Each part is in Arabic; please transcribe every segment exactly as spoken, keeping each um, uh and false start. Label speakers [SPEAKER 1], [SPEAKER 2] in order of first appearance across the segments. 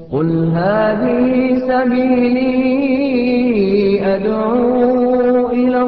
[SPEAKER 1] قل هذه سبيلي أدعو إلى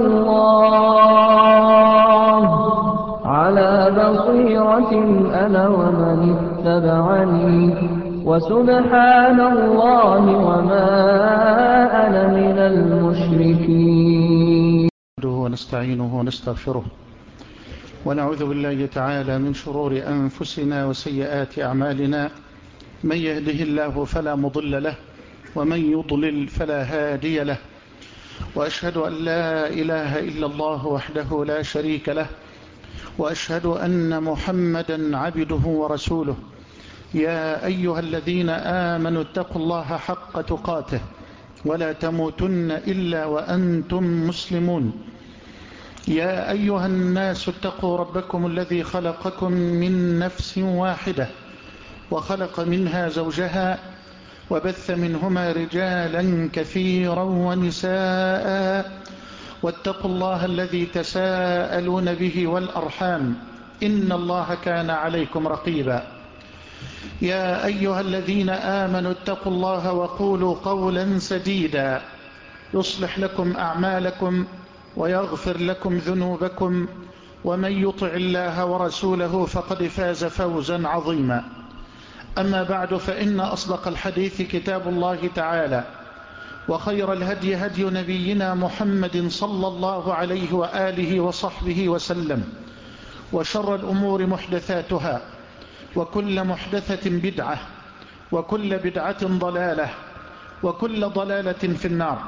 [SPEAKER 1] الله على بصيرة أنا ومن اتبعني وسبحان الله وما أنا من المشركين.
[SPEAKER 2] ونستعينه ونستغفره ونعوذ بالله تعالى من شرور أنفسنا وسيئات أعمالنا، من يهده الله فلا مضل له ومن يضلل فلا هادي له، وأشهد أن لا إله إلا الله وحده لا شريك له، وأشهد أن محمدا عبده ورسوله. يا أيها الذين آمنوا اتقوا الله حق تقاته ولا تموتن إلا وأنتم مسلمون. يا أيها الناس اتقوا ربكم الذي خلقكم من نفس واحدة وخلق منها زوجها وبث منهما رجالا كثيرا ونساء، واتقوا الله الذي تساءلون به والأرحام إن الله كان عليكم رقيبا. يا أيها الذين آمنوا اتقوا الله وقولوا قولا سديدا يصلح لكم أعمالكم ويغفر لكم ذنوبكم، ومن يطع الله ورسوله فقد فاز فوزا عظيما. أما بعد، فإن أصدق الحديث كتاب الله تعالى، وخير الهدي هدي نبينا محمد صلى الله عليه وآله وصحبه وسلم، وشر الأمور محدثاتها، وكل محدثة بدعة، وكل بدعة ضلالة، وكل ضلالة في النار.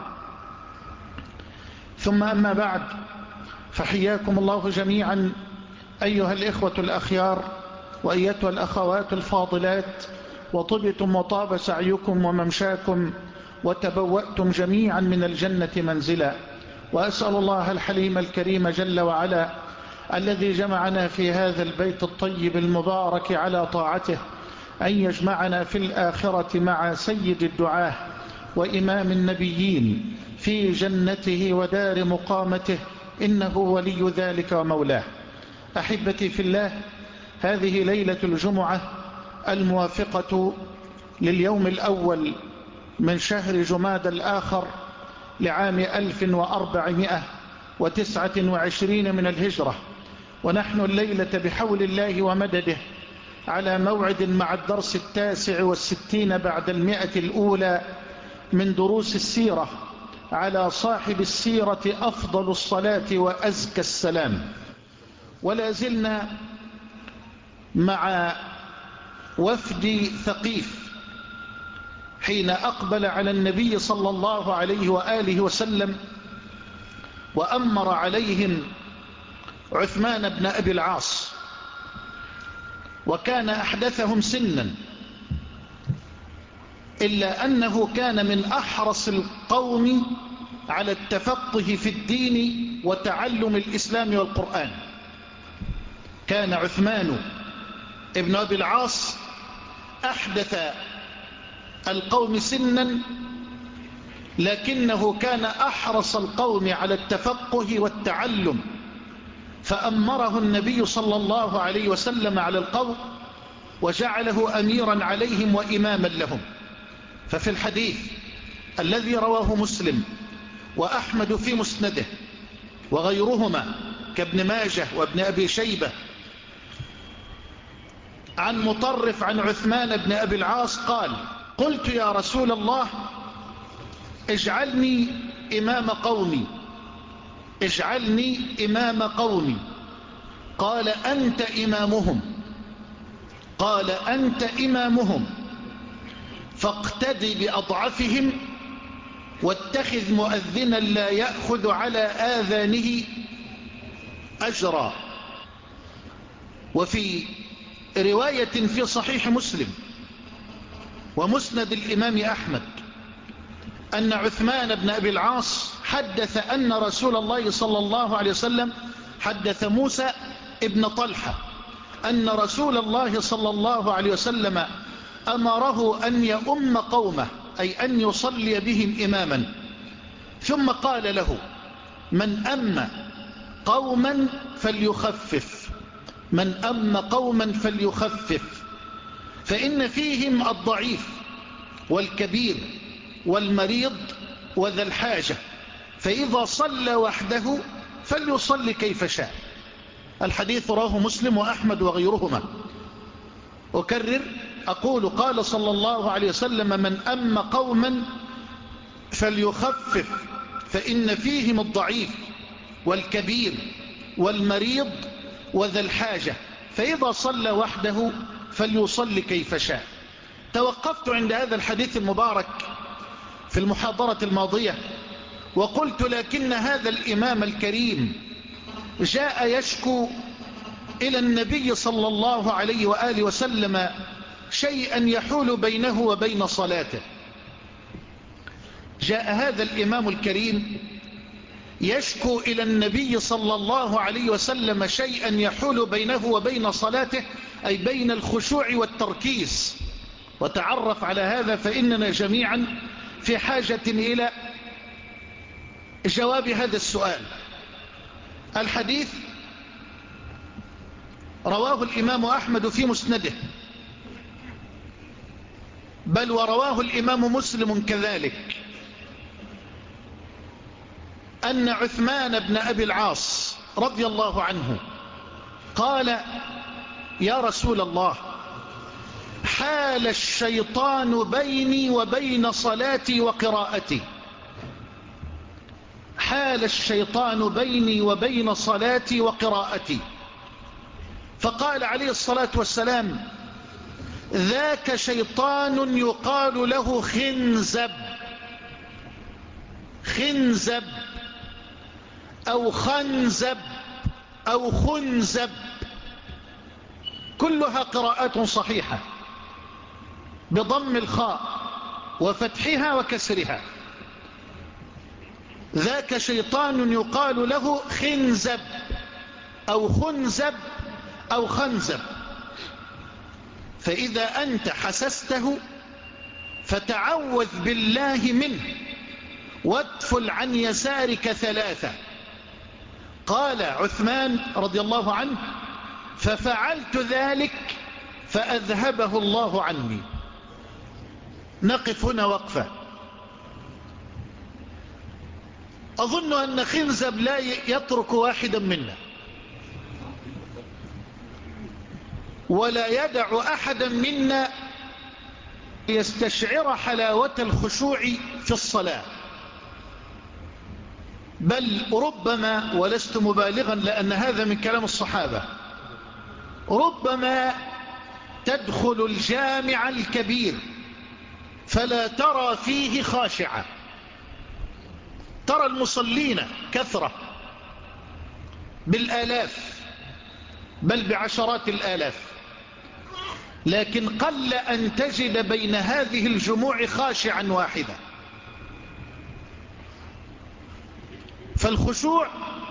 [SPEAKER 2] ثم أما بعد، فحياكم الله جميعا أيها الإخوة الأخيار وأيتها الأخوات الفاضلات، وطبتم وطاب سعيكم وممشاكم وتبوأتم جميعا من الجنة منزلا. وأسأل الله الحليم الكريم جل وعلا الذي جمعنا في هذا البيت الطيب المبارك على طاعته أن يجمعنا في الآخرة مع سيد الدعاة وإمام النبيين في جنته ودار مقامته، إنه ولي ذلك ومولاه. أحبتي في الله، هذه ليلة الجمعة الموافقة لليوم الأول من شهر جماد الآخر لعام ألف وأربعمائة وتسعة وعشرين من الهجرة، ونحن الليلة بحول الله ومدده على موعد مع الدرس التاسع والستين بعد المئة الأولى من دروس السيرة على صاحب السيرة أفضل الصلاة وأزكى السلام. ولا زلنا مع وفد ثقيف حين أقبل على النبي صلى الله عليه وآله وسلم، وأمر عليهم عثمان بن أبي العاص، وكان أحدثهم سنا، إلا أنه كان من أحرص القوم على التفقه في الدين وتعلم الإسلام والقرآن. كان عثمان ابن أبي العاص أحدث القوم سنا، لكنه كان أحرص القوم على التفقه والتعلم، فأمره النبي صلى الله عليه وسلم على القوم وجعله أميرا عليهم وإماما لهم. ففي الحديث الذي رواه مسلم وأحمد في مسنده وغيرهما كابن ماجه وابن أبي شيبة عن مطرف عن عثمان بن أبي العاص قال: قلت يا رسول الله اجعلني إمام قومي اجعلني إمام قومي قال أنت إمامهم قال أنت إمامهم فاقتدي بأضعفهم واتخذ مؤذنا لا يأخذ على آذانه أجرا. وفي رواية في صحيح مسلم ومسند الإمام أحمد أن عثمان بن أبي العاص حدث أن رسول الله صلى الله عليه وسلم حدث موسى ابن طلحة أن رسول الله صلى الله عليه وسلم أمره أن يؤم قومه، أي أن يصلي بهم إماما، ثم قال له: من أم قوما فليخفف من أم قوما فليخفف فإن فيهم الضعيف والكبير والمريض وذا الحاجة، فإذا صلى وحده فليصلي كيف شاء. الحديث رواه مسلم وأحمد وغيرهما. أكرر أقول قال صلى الله عليه وسلم: من أم قوما فليخفف فإن فيهم الضعيف والكبير والمريض وذا الحاجة، فإذا صلى وحده فليصلي كيف شاء. توقفت عند هذا الحديث المبارك في المحاضرة الماضية وقلت: لكن هذا الإمام الكريم جاء يشكو إلى النبي صلى الله عليه وآله وسلم شيئا يحول بينه وبين صلاته. جاء هذا الإمام الكريم يشكو إلى النبي صلى الله عليه وسلم شيئا يحول بينه وبين صلاته، أي بين الخشوع والتركيز. وتعرف على هذا فإننا جميعا في حاجة إلى جواب هذا السؤال. الحديث رواه الإمام أحمد في مسنده، بل ورواه الإمام مسلم كذلك، أن عثمان بن أبي العاص رضي الله عنه قال: يا رسول الله، حال الشيطان بيني وبين صلاتي وقراءتي. حال الشيطان بيني وبين صلاتي وقراءتي. فقال عليه الصلاة والسلام: ذاك شيطان يقال له خنزب. خنزب أو خنزب أو خنزب، كلها قراءات صحيحة بضم الخاء وفتحها وكسرها. ذاك شيطان يقال له خنزب أو خنزب أو خنزب. فإذا أنت حسسته فتعوذ بالله منه وادفل عن يسارك ثلاثة. قال عثمان رضي الله عنه: ففعلت ذلك فأذهبه الله عني. نقف هنا وقفة. أظن أن خنزب لا يترك واحدا منا ولا يدع أحدا منا يستشعر حلاوة الخشوع في الصلاة، بل ربما، ولست مبالغا لأن هذا من كلام الصحابة، ربما تدخل الجامع الكبير فلا ترى فيه خاشعة. ترى المصلين كثرة بالآلاف بل بعشرات الآلاف، لكن قل أن تجد بين هذه الجموع خاشعا واحدا. فالخشوع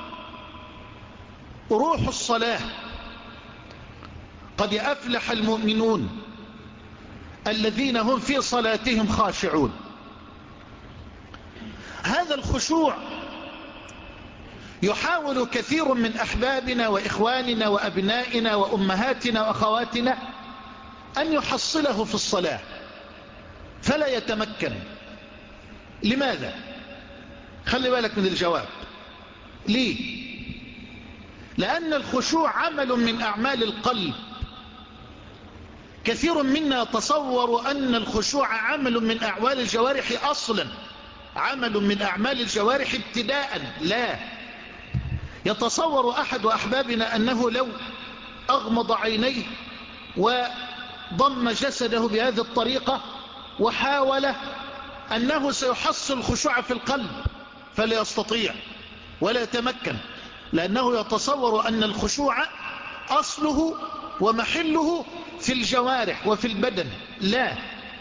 [SPEAKER 2] روح الصلاة. قد أفلح المؤمنون الذين هم في صلاتهم خاشعون. هذا الخشوع يحاول كثير من أحبابنا وإخواننا وأبنائنا وأمهاتنا وأخواتنا أن يحصله في الصلاة فلا يتمكن. لماذا؟ خلي بالك من الجواب. ليه؟ لأن الخشوع عمل من أعمال القلب. كثير منا يتصور أن الخشوع عمل من أعمال الجوارح أصلا، عمل من أعمال الجوارح ابتداء. لا، يتصور أحد أحبابنا أنه لو أغمض عينيه وضم جسده بهذه الطريقة وحاول أنه سيحصل الخشوع في القلب، فلا يستطيع ولا يتمكن، لأنه يتصور أن الخشوع أصله ومحله في الجوارح وفي البدن. لا،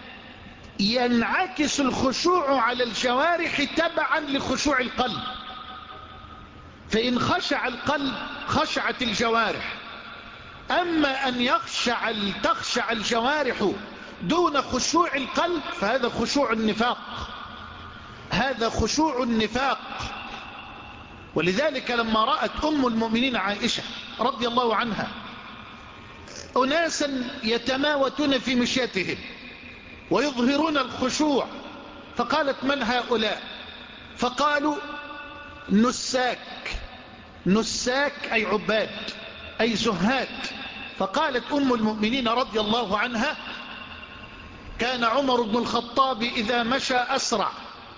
[SPEAKER 2] ينعكس الخشوع على الجوارح تبعا لخشوع القلب. فإن خشع القلب خشعت الجوارح. أما أن يخشع تخشع الجوارح دون خشوع القلب فهذا خشوع النفاق. هذا خشوع النفاق. ولذلك لما رأت أم المؤمنين عائشة رضي الله عنها أناسا يتماوتون في مشيتهم ويظهرون الخشوع. فقالت: من هؤلاء؟ فقالوا: نساك. نساك أي عباد، أي زهاد. فقالت أم المؤمنين رضي الله عنها: كان عمر بن الخطاب إذا مشى أسرع،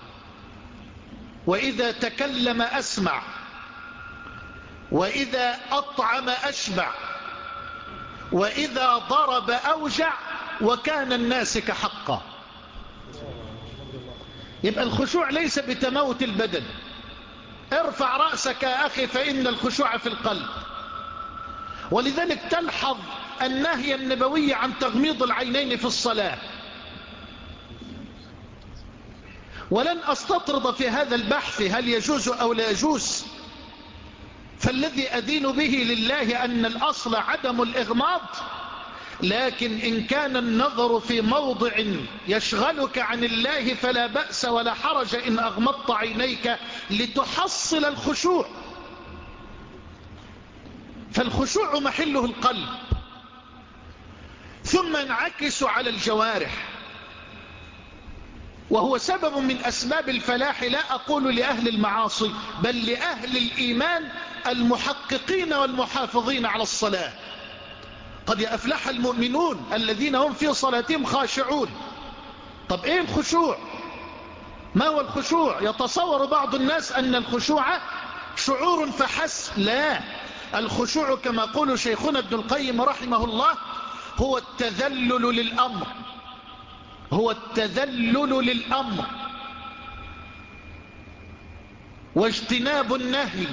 [SPEAKER 2] وإذا تكلم أسمع، وإذا أطعم أشبع، وإذا ضرب أوجع، وكان الناسك حقا. يبقى الخشوع ليس بتموت البدن. ارفع رأسك يا أخي، فإن الخشوع في القلب. ولذلك تلحظ النهي النبوي عن تغميض العينين في الصلاة. ولن أستطرد في هذا البحث هل يجوز أو لا يجوز، فالذي أدين به لله أن الأصل عدم الإغماض. لكن إن كان النظر في موضع يشغلك عن الله فلا بأس ولا حرج إن أغمضت عينيك لتحصل الخشوع. فالخشوع محله القلب، ثم ينعكس على الجوارح، وهو سبب من أسباب الفلاح. لا أقول لأهل المعاصي، بل لأهل الإيمان المحققين والمحافظين على الصلاة. قد يفلح المؤمنون الذين هم في صلاتهم خاشعون. طب إيه الخشوع؟ ما هو الخشوع؟ يتصور بعض الناس أن الخشوع شعور فحسب. لا، الخشوع كما يقول شيخنا ابن القيم رحمه الله هو التذلل للأمر. هو التذلل للأمر واجتناب النهي.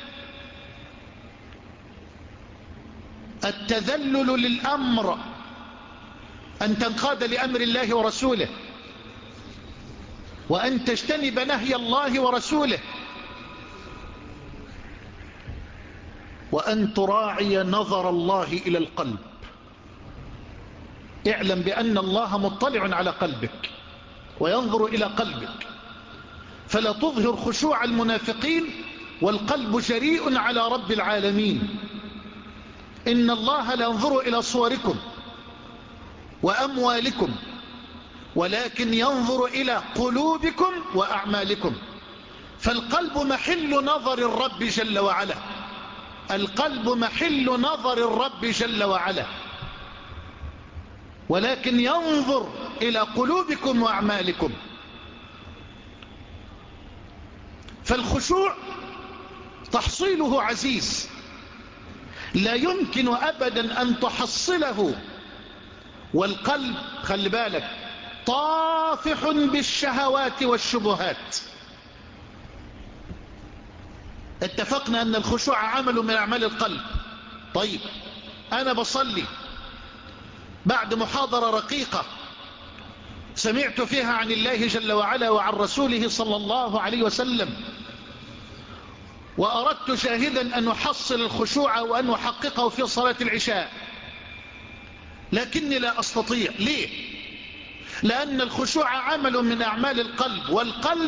[SPEAKER 2] التذلل للأمر أن تنقاد لأمر الله ورسوله، وأن تجتنب نهي الله ورسوله، وأن تراعي نظر الله إلى القلب. اعلم بأن الله مطلع على قلبك وينظر إلى قلبك، فلا تظهر خشوع المنافقين والقلب جريء على رب العالمين. إن الله لا ينظر إلى صوركم وأموالكم، ولكن ينظر إلى قلوبكم وأعمالكم. فالقلب محل نظر الرب جل وعلا. القلب محل نظر الرب جل وعلا، ولكن ينظر إلى قلوبكم وأعمالكم. فالخشوع تحصيله عزيز، لا يمكن أبدا أن تحصله والقلب خلي بالك طافح بالشهوات والشبهات. اتفقنا أن الخشوع عمل من أعمال القلب. طيب أنا بصلي بعد محاضرة رقيقة سمعت فيها عن الله جل وعلا وعن رسوله صلى الله عليه وسلم، وأردت جاهدا أن أحصل الخشوع وأن أحققه في صلاة العشاء، لكني لا أستطيع. ليه؟ لأن الخشوع عمل من أعمال القلب، والقلب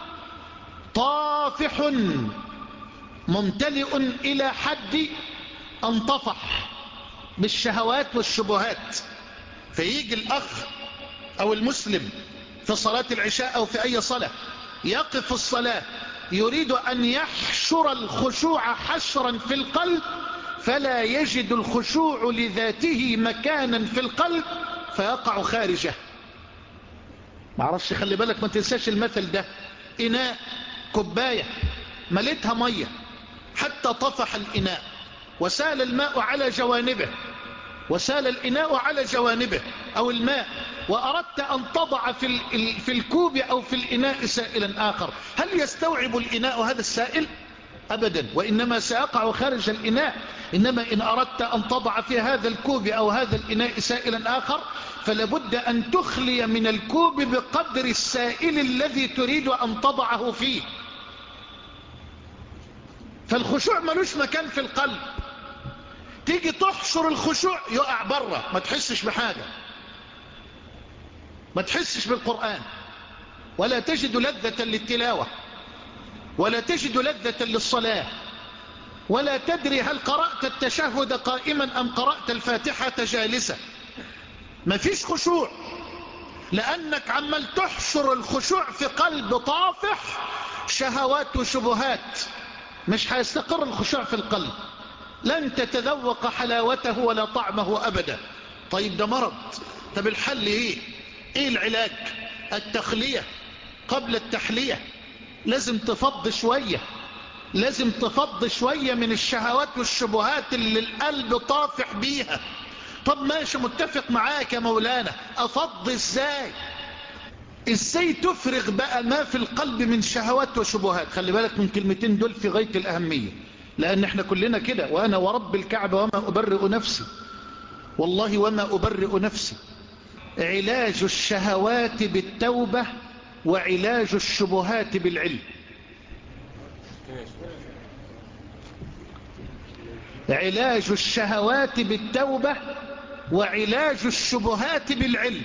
[SPEAKER 2] طافح ممتلئ إلى حد أن طفح بالشهوات والشبهات. فيجي الأخ أو المسلم في صلاة العشاء أو في أي صلاة يقف في الصلاة يريد أن يحشر الخشوع حشرا في القلب، فلا يجد الخشوع لذاته مكانا في القلب فيقع خارجه. معرفش، خلي بالك ما تنساش المثل ده. إناء كوباية مليتها مية حتى طفح الإناء وسال الماء على جوانبه، وسال الإناء على جوانبه أو الماء، وأردت أن تضع في, في الكوب أو في الإناء سائلا آخر، هل يستوعب الإناء هذا السائل؟ أبدا، وإنما سيقع خارج الإناء. إنما إن أردت أن تضع في هذا الكوب أو هذا الإناء سائلا آخر فلابد أن تخلي من الكوب بقدر السائل الذي تريد أن تضعه فيه. فالخشوع ملوش مكان في القلب. تيجي تحشر الخشوع يقع بره، ما تحسش بحاجة، ما تحسش بالقرآن، ولا تجد لذة للتلاوة، ولا تجد لذة للصلاة، ولا تدري هل قرأت التشهد قائما أم قرأت الفاتحة جالسة. ما فيش خشوع. لأنك عمال تحشر الخشوع في قلب طافح شهوات وشبهات، مش هيستقر الخشوع في القلب، لن تتذوق حلاوته ولا طعمه أبدا. طيب ده مرض. طب الحل ايه؟ ايه العلاج؟ التخلية قبل التحلية. لازم تفض شوية، لازم تفض شوية من الشهوات والشبهات اللي القلب طافح بيها. طب ماشي، متفق معاك يا مولانا، افض ازاي؟ ازاي تفرغ بقى ما في القلب من شهوات وشبهات؟ خلي بالك من كلمتين دول في غاية الأهمية، لأن احنا كلنا كده. وأنا ورب الكعبة وما أبرئ نفسي، والله وما أبرئ نفسي. علاج الشهوات بالتوبة وعلاج الشبهات بالعلم. علاج الشهوات بالتوبة وعلاج الشبهات بالعلم.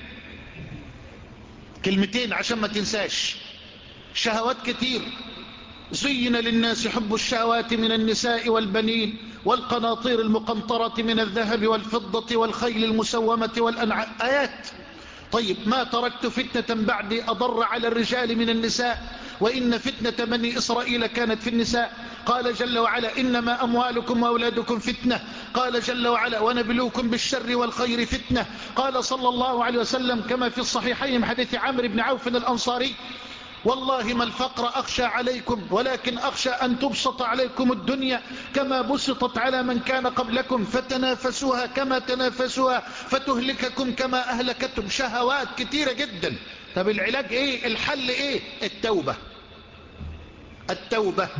[SPEAKER 2] كلمتين عشان ما تنساش. شهوات كتير. زين للناس حب الشهوات من النساء والبنين والقناطير المقنطرة من الذهب والفضة والخيل المسومة والأنعام، آيات. طيب ما تركت فتنة بعدي أضر على الرجال من النساء وإن فتنة بني إسرائيل كانت في النساء. قال جل وعلا إنما أموالكم وأولادكم فتنة. قال جل وعلا ونبلوكم بالشر والخير فتنة. قال صلى الله عليه وسلم كما في الصحيحين من حديث عمرو بن عوف الأنصاري والله ما الفقر أخشى عليكم ولكن أخشى أن تبسط عليكم الدنيا كما بسطت على من كان قبلكم فتنافسوها كما تنافسوها فتهلككم كما أهلكتم. شهوات كتيرة جدا. طب العلاج إيه؟ الحل إيه؟ التوبة. التوبة.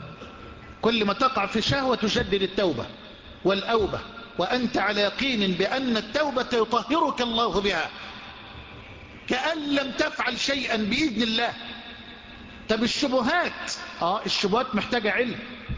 [SPEAKER 2] كل ما تقع في شهوة تجدد التوبة والأوبة، وأنت على يقين بأن التوبة يطهرك الله بها كأن لم تفعل شيئا بإذن الله. طب الشبهات، آه الشبهات محتاجة علم.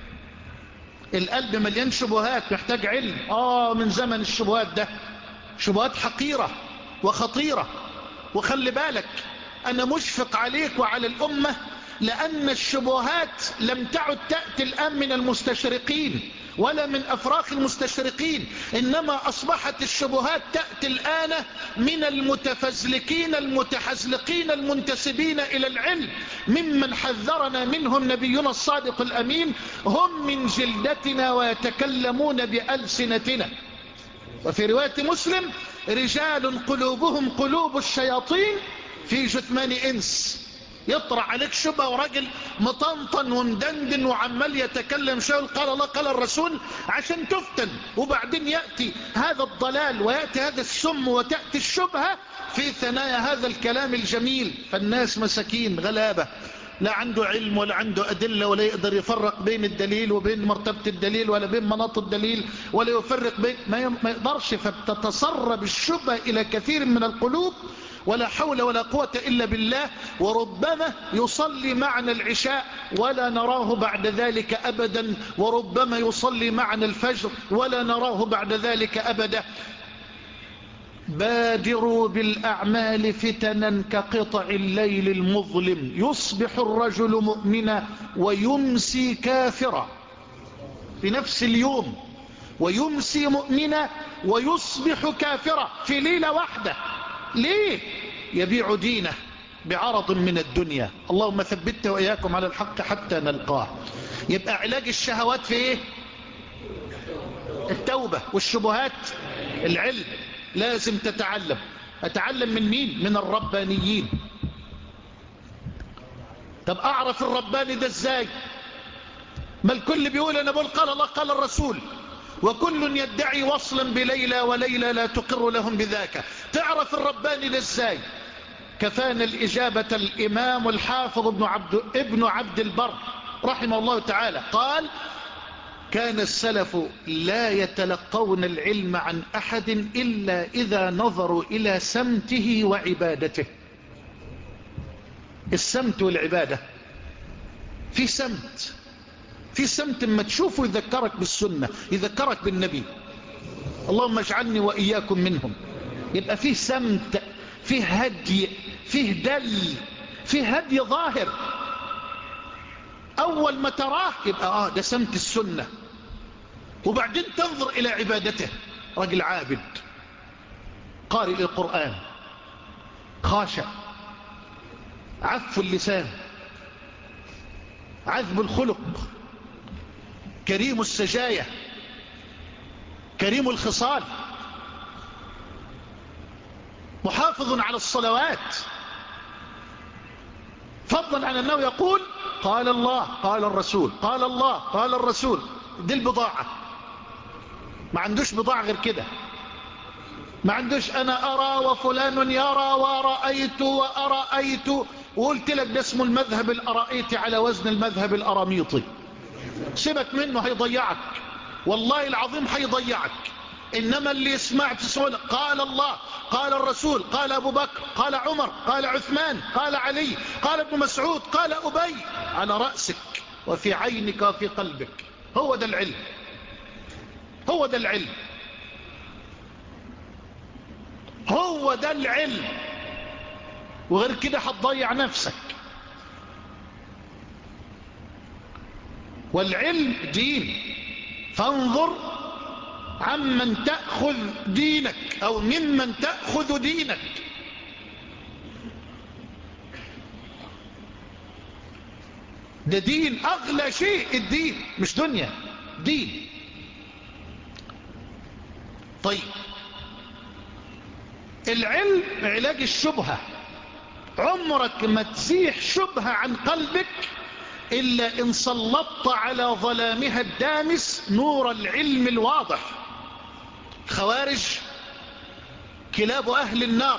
[SPEAKER 2] القلب مليان شبهات، محتاج علم. آه من زمن الشبهات ده. شبهات حقيرة وخطيرة. وخلي بالك أنا مشفق عليك وعلى الأمة، لأن الشبهات لم تعد تأتي الآن من المستشرقين ولا من أفراخ المستشرقين، إنما أصبحت الشبهات تأتي الآن من المتفزلكين المتحزلقين المنتسبين إلى العلم، ممن حذرنا منهم نبينا الصادق الأمين. هم من جلدتنا ويتكلمون بألسنتنا. وفي رواية مسلم رجال قلوبهم قلوب الشياطين في جثمان إنس. يطرع عليك شبه وراجل مطنطن ومدندن وعمال يتكلم شاول قال الله قال الرسول عشان تفتن، وبعدين يأتي هذا الضلال ويأتي هذا السم وتأتي الشبهة في ثنايا هذا الكلام الجميل. فالناس مساكين غلابة، لا عنده علم ولا عنده أدلة ولا يقدر يفرق بين الدليل وبين مرتبة الدليل ولا بين مناط الدليل ولا يفرق بين ما يقدرش. فبتتسرب الشبهة إلى كثير من القلوب ولا حول ولا قوة إلا بالله. وربما يصلي معنا العشاء ولا نراه بعد ذلك أبدا، وربما يصلي معنا الفجر ولا نراه بعد ذلك أبدا. بادروا بالأعمال فتنا كقطع الليل المظلم يصبح الرجل مؤمنا ويمسي كافرا في نفس اليوم، ويمسي مؤمنا ويصبح كافرا في ليلة واحدة. ليه؟ يبيع دينه بعرض من الدنيا. اللهم ثبتنا وإياكم على الحق حتى نلقاه. يبقى علاج الشهوات في ايه؟ التوبة. والشبهات العلم. لازم تتعلم. أتعلم من مين؟ من الربانيين. طب أعرف الرباني ده ازاي؟ ما الكل بيقول أنا بقول قال الله قال الرسول، وكل يدعي وصلا بليلى وليلى لا تقر لهم بذاك. تعرف الرباني ده ازاي؟ كفانا الإجابة الإمام الحافظ ابن عبد, ابن عبد البر رحمه الله تعالى قال كان السلف لا يتلقون العلم عن أحد إلا إذا نظروا إلى سمته وعبادته. السمت والعبادة في سمت، في سمت ما تشوفه يذكرك بالسنة يذكرك بالنبي، اللهم اجعلني وإياكم منهم. يبقى فيه سمت، فيه هدي، فيه دل، فيه هدي ظاهر. أول ما تراه يبقى آه ده سمت السنة. وبعدين تنظر إلى عبادته، رجل عابد قارئ القرآن خاشع، عف اللسان، عذب الخلق، كريم السجايا، كريم الخصال، محافظ على الصلوات، فضلا عن أنه يقول قال الله قال الرسول قال الله قال الرسول. دي البضاعة، ما عندوش بضاعة غير كده. ما عندوش أنا أرى وفلان يرى ورأيت وأرأيت، وقلت لك ده اسمه المذهب الأرائيتي على وزن المذهب الأراميطي. سيبك منه، هيضيعك والله العظيم، هيضيعك. إنما اللي يسمع تسأل قال الله قال الرسول قال أبو بكر قال عمر قال عثمان قال علي قال ابن مسعود قال أبي، على رأسك وفي عينك وفي قلبك. هو ده العلم، هو ده العلم، هو ده العلم. وغير كده هتضيع نفسك. والعلم دين، فانظر عمن تأخذ دينك أو ممن تأخذ دينك. ده دين، أغلى شيء الدين، مش دنيا، دين. طيب، العلم علاج الشبهة. عمرك ما تزيح شبهة عن قلبك إلا إن سلطت على ظلامها الدامس نور العلم الواضح. خوارج كلاب أهل النار،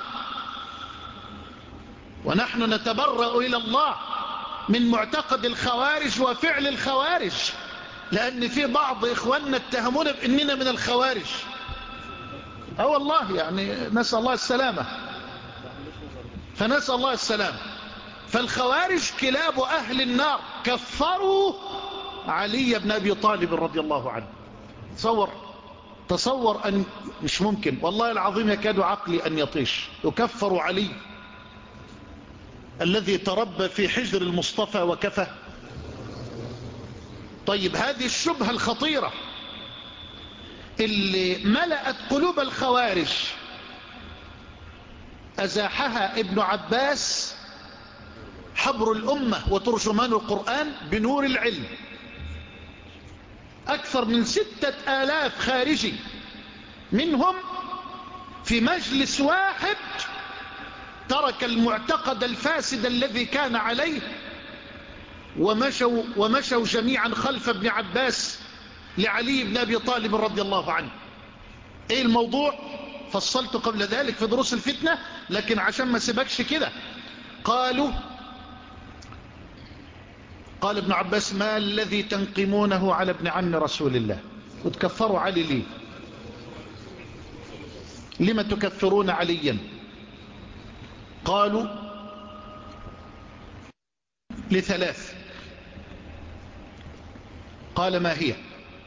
[SPEAKER 2] ونحن نتبرأ إلى الله من معتقد الخوارج وفعل الخوارج، لأن في بعض إخواننا اتهمونا بأننا من الخوارج. اه والله، يعني نسأل الله السلامة، فنسأل الله السلامة. فالخوارج كلاب أهل النار، كفروا علي بن أبي طالب رضي الله عنه. تصور تصور أن مش ممكن والله العظيم، يكاد عقلي أن يطيش. يكفر علي الذي تربى في حجر المصطفى وكفى. طيب، هذه الشبهة الخطيرة اللي ملأت قلوب الخوارج أزاحها ابن عباس حبر الأمة وترجمان القرآن بنور العلم. أكثر من ستة آلاف خارجي منهم في مجلس واحد ترك المعتقد الفاسد الذي كان عليه ومشوا, ومشوا جميعا خلف ابن عباس لعلي بن أبي طالب رضي الله عنه. ايه الموضوع؟ فصلت قبل ذلك في دروس الفتنة، لكن عشان ما سبكش كده. قالوا قال ابن عباس: ما الذي تنقمونه على ابن عم رسول الله؟ وتكفروا علي ليه؟ لما تكفرون عليا؟ قالوا لثلاث. قال: ما هي؟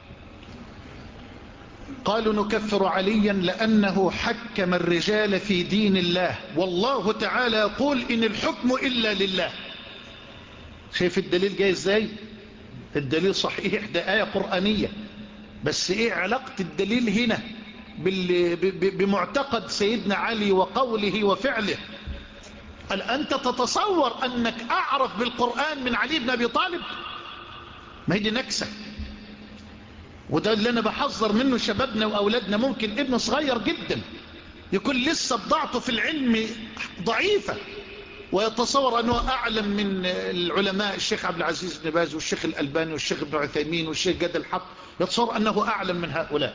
[SPEAKER 2] قالوا: نكفر عليا لأنه حكم الرجال في دين الله، والله تعالى يقول: إن الحكم إلا لله. شايف الدليل جاي ازاي؟ الدليل صحيح، ده آية قرآنية، بس ايه علاقة الدليل هنا بمعتقد سيدنا علي وقوله وفعله؟ هل أنت تتصور أنك أعرف بالقرآن من علي بن أبي طالب؟ ما هي دي نكسة. وده اللي أنا بحذر منه شبابنا وأولادنا. ممكن ابن صغير جدا يكون لسه بضاعته في العلم ضعيفة ويتصور أنه أعلم من العلماء الشيخ عبد العزيز بن باز والشيخ الألباني والشيخ ابن عثيمين والشيخ جاد الحق، يتصور أنه أعلم من هؤلاء.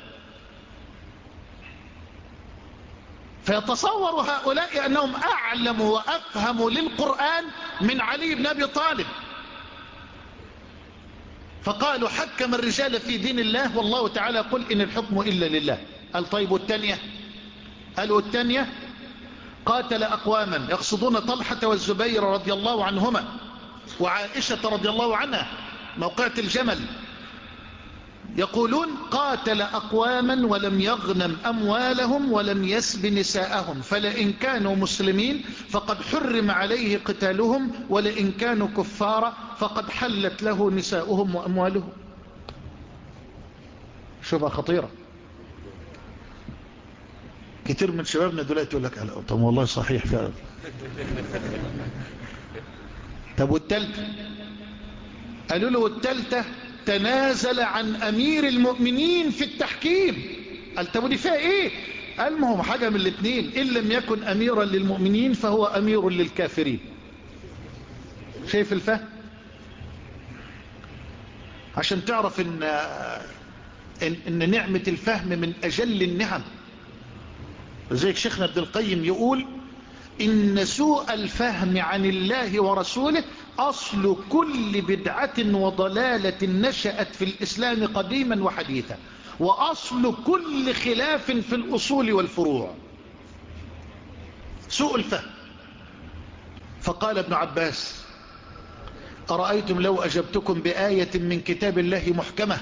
[SPEAKER 2] فيتصور هؤلاء أنهم أعلم وأفهم للقرآن من علي بن أبي طالب. فقالوا: حكم الرجال في دين الله، والله تعالى قل إن الحكم إلا لله. قال: طيب والتانية؟ قالوا: التانية قاتل أقواما، يقصدون طلحة والزبير رضي الله عنهما وعائشة رضي الله عنها موقعة الجمل، يقولون: قاتل أقواما ولم يغنم أموالهم ولم يسب نساءهم، فلئن كانوا مسلمين فقد حرم عليه قتالهم، ولئن كانوا كفارا فقد حلت له نساؤهم وأموالهم. شبهة خطيرة. كتير من شبابنا دلوقتي يقول لك طب والله صحيح فعلا. طب والتالتة؟ قالوا له والتالتة تنازل عن أمير المؤمنين في التحكيم. قال طب ودي فيها ايه؟ قال ما هو حاجة من الاثنين، إن لم يكن أميرا للمؤمنين فهو أمير للكافرين. شايف الفهم؟ عشان تعرف إن, إن, إن نعمة الفهم من أجل النعم. وزيك شيخنا ابن القيم يقول إن سوء الفهم عن الله ورسوله أصل كل بدعة وضلالة نشأت في الإسلام قديما وحديثا، وأصل كل خلاف في الأصول والفروع. سوء الفهم. فقال ابن عباس أرأيتم لو أجبتكم بآية من كتاب الله محكمة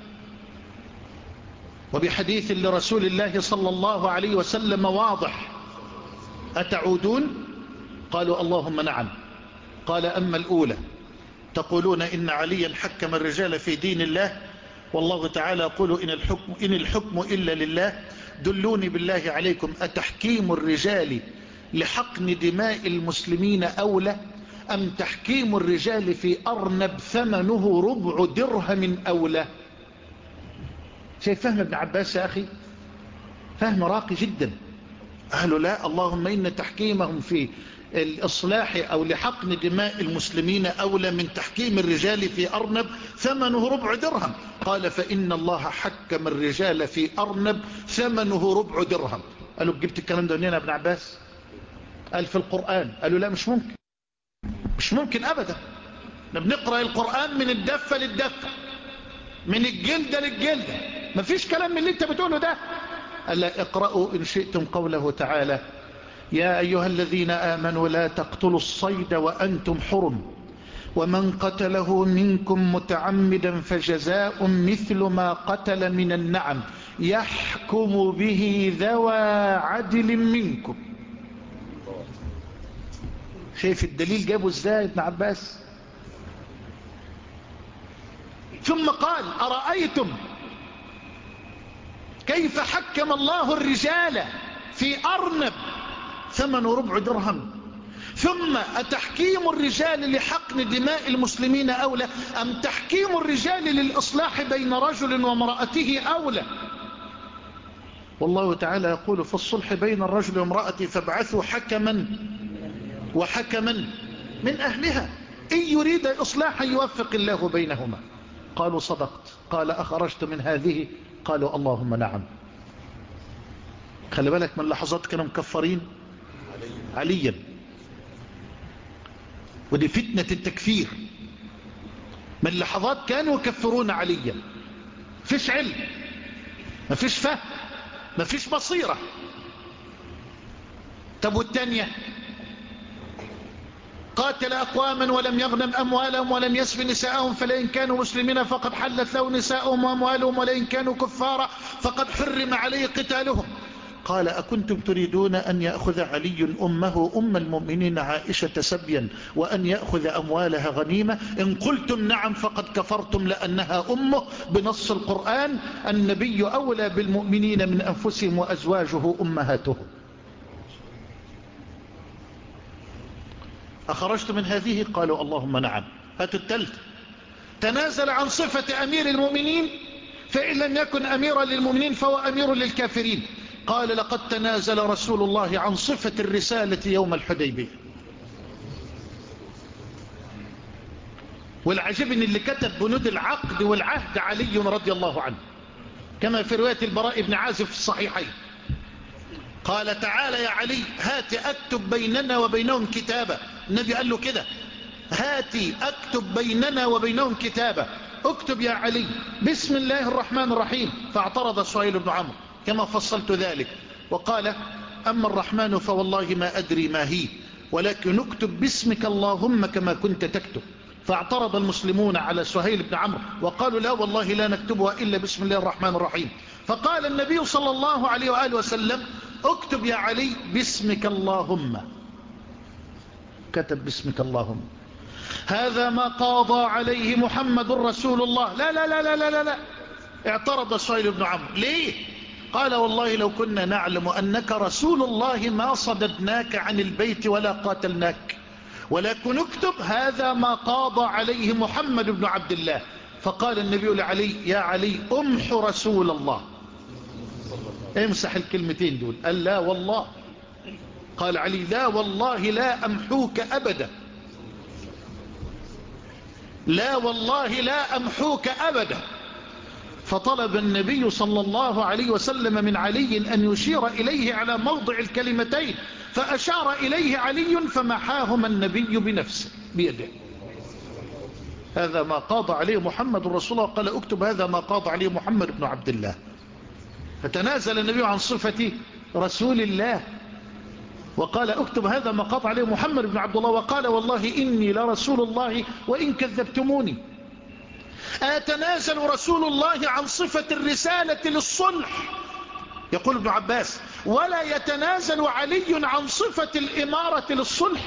[SPEAKER 2] وبحديث لرسول الله صلى الله عليه وسلم واضح أتعودون؟ قالوا اللهم نعم. قال أما الأولى تقولون إن عليا حكم الرجال في دين الله، والله تعالى يقول إن الحكم, إن الحكم إلا لله، دلوني بالله عليكم أتحكيم الرجال لحقن دماء المسلمين أولى أم تحكيم الرجال في أرنب ثمنه ربع درهم أولى؟ شايف فهم ابن عباس يا أخي؟ فهم راقي جدا. قالوا لا، اللهم إن تحكيمهم في الإصلاح أو لحقن دماء المسلمين أولى من تحكيم الرجال في أرنب ثمنه ربع درهم. قال فإن الله حكم الرجال في أرنب ثمنه ربع درهم. قالوا جبت الكلام ده منين يا ابن عباس؟ قال في القرآن. قالوا لا مش ممكن، مش ممكن أبدا. بنقرأ القرآن من الدفة للدفة، من الجلدة للجلدة، مفيش كلام من اللي انت بتقوله ده. قال لا اقرأوا إن شئتم قوله تعالى يا أيها الذين آمنوا لا تقتلوا الصيد وأنتم حرم ومن قتله منكم متعمدا فجزاء مثل ما قتل من النعم يحكم به ذوى عدل منكم. شايف الدليل جابه ازاي ابن عباس؟ ثم قال أرأيتم كيف حكم الله الرجال في أرنب ثمن ربع درهم، ثم أتحكيم الرجال لحقن دماء المسلمين أولى أم تحكيم الرجال للإصلاح بين رجل وامرأته أولى؟ والله تعالى يقول في الصلح بين الرجل وامرأته فابعثوا حكما وحكما من أهلها إن يريد إصلاحا يوفق الله بينهما. قالوا صدقت. قال أخرجت من هذه؟ قالوا اللهم نعم. خلي بالك من لحظات كانوا مكفرين عليا، ودي فتنة التكفير. من لحظات كانوا يكفرون عليا، فيش علم، ما فيش فهم، ما فيش بصيرة. طب والتانية قاتل أقواما ولم يغنم أموالهم ولم يسب نساءهم فلئن كانوا مسلمين فقد حلت له نساءهم وأموالهم ولئن كانوا كفارا فقد حرم عليه قتالهم. قال أكنتم تريدون أن يأخذ علي أمه أم المؤمنين عائشة سبيا وأن يأخذ أموالها غنيمة؟ إن قلتم نعم فقد كفرتم لأنها أمه بنص القرآن. النبي أولى بالمؤمنين من أنفسهم وأزواجه أمهاتهم. أخرجت من هذه؟ قالوا اللهم نعم. هاتوا التالت. تنازل عن صفة أمير المؤمنين فإن لم يكن أميرا للمؤمنين فهو أمير للكافرين. قال لقد تنازل رسول الله عن صفة الرسالة يوم الحديبية. والعجب ان اللي كتب بنود العقد والعهد علي رضي الله عنه، كما في رواية البراء بن عازب في الصحيحين. قال تعالى يا علي هات أكتب بيننا وبينهم كتابا. النبي قال له كده، هاتي أكتب بيننا وبينهم كتابا. اكتب يا علي بسم الله الرحمن الرحيم. فاعترض سهيل بن عمرو كما فصلت ذلك وقال أما الرحمن فوالله ما أدري ما هي ولكن اكتب باسمك اللهم كما كنت تكتب. فاعترض المسلمون على سهيل بن عمرو وقالوا لا والله لا نكتبها إلا بسم الله الرحمن الرحيم. فقال النبي صلى الله عليه وآله وسلم اكتب يا علي باسمك اللهم. كتب باسمك اللهم. هذا ما قاضى عليه محمد رسول الله. لا لا لا لا لا لا, لا. اعترض سهيل بن عمرو. ليه؟ قال والله لو كنا نعلم أنك رسول الله ما صددناك عن البيت ولا قاتلناك، ولكن اكتب هذا ما قاضى عليه محمد بن عبد الله. فقال النبي لعلي: يا علي امح رسول الله، امسح الكلمتين دول. قال: لا والله. قال علي: لا والله لا أمحوك أبدا، لا والله لا أمحوك أبدا. فطلب النبي صلى الله عليه وسلم من علي أن يشير إليه على موضع الكلمتين، فأشار إليه علي فمحاهما النبي بنفسه بيده. هذا ما قاضى عليه محمد رسول الله. قال: اكتب هذا ما قاضى عليه محمد بن عبد الله. فتنازل النبي عن صفة رسول الله وقال: اكتب هذا ما قاضى عليه محمد بن عبد الله. وقال: والله إني لرسول الله وإن كذبتموني. أتنازل رسول الله عن صفة الرسالة للصلح، يقول ابن عباس، ولا يتنازل علي عن صفة الإمارة للصلح؟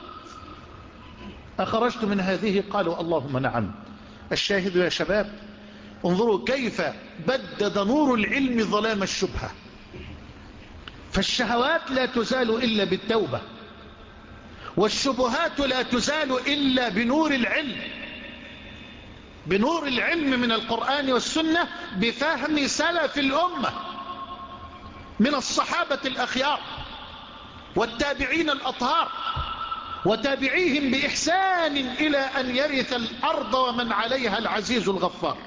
[SPEAKER 2] أخرجت من هذه؟ قالوا: اللهم نعم. الشاهد يا شباب، انظروا كيف بدد نور العلم ظلام الشبهة. فالشهوات لا تزال إلا بالتوبة، والشبهات لا تزال إلا بنور العلم، بنور العلم من القرآن والسنة، بفهم سلف الأمة من الصحابة الأخيار والتابعين الأطهار وتابعيهم بإحسان إلى أن يرث الأرض ومن عليها العزيز الغفار.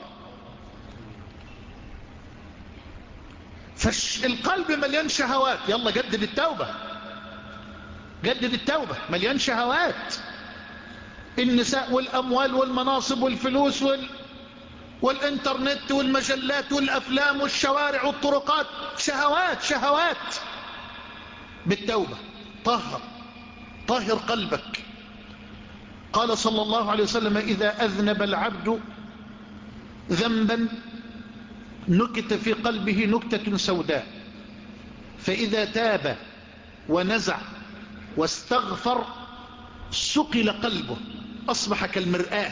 [SPEAKER 2] فالقلب مليان شهوات. يلا جدد التوبة، جدد التوبة. مليان شهوات، النساء والأموال والمناصب والفلوس وال... والإنترنت والمجلات والأفلام والشوارع والطرقات. شهوات شهوات. بالتوبة طهر، طهر قلبك. قال صلى الله عليه وسلم: إذا أذنب العبد ذنبا نكت في قلبه نكتة سوداء، فإذا تاب ونزع واستغفر سقل قلبه أصبح كالمرآة.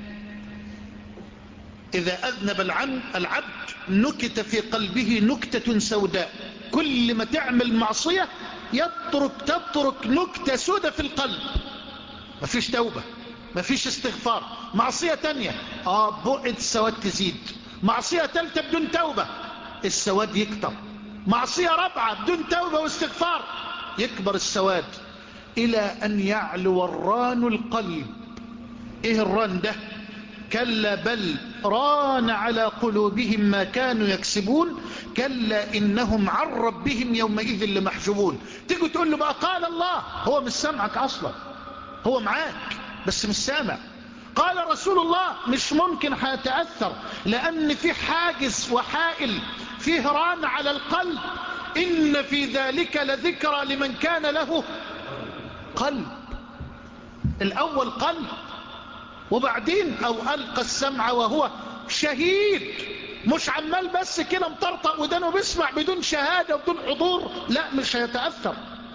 [SPEAKER 2] إذا أذنب العبد نكت في قلبه نكتة سوداء، كل ما تعمل معصية يترك تترك نكتة سودة في القلب. مفيش توبة، مفيش استغفار. معصية تانية، آه بقعة السواد تزيد. معصية تالتة بدون توبة السواد يكتر. معصية رابعة بدون توبة واستغفار يكبر السواد، إلى أن يعلو الران القلب. إيه الران ده؟ كلا بل ران على قلوبهم ما كانوا يكسبون، كلا إنهم عن ربهم يومئذ لمحجوبون. تيجي تقول له بقى قال الله، هو مش سامعك أصلا، هو معاك بس مش سامع. قال رسول الله، مش ممكن هيتأثر، لأن في حاجز وحائل، فيه ران على القلب. إن في ذلك لذكرى لمن كان له قلب. الأول قلب، وبعدين أو ألقى السمع وهو شهيد. مش عمال بس كده مطرطق ودانه بيسمع بدون شهادة وبدون حضور، لا مش هيتأثر.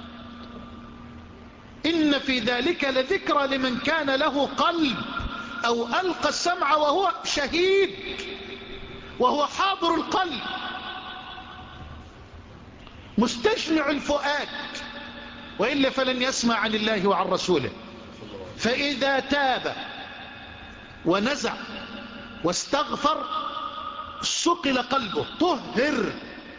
[SPEAKER 2] إن في ذلك لذكرى لمن كان له قلب أو ألقى السمع وهو شهيد، وهو حاضر القلب مستجمع الفؤاد، وإلا فلن يسمع عن الله وعن رسوله. فإذا تاب ونزع واستغفر سقل قلبه، طهر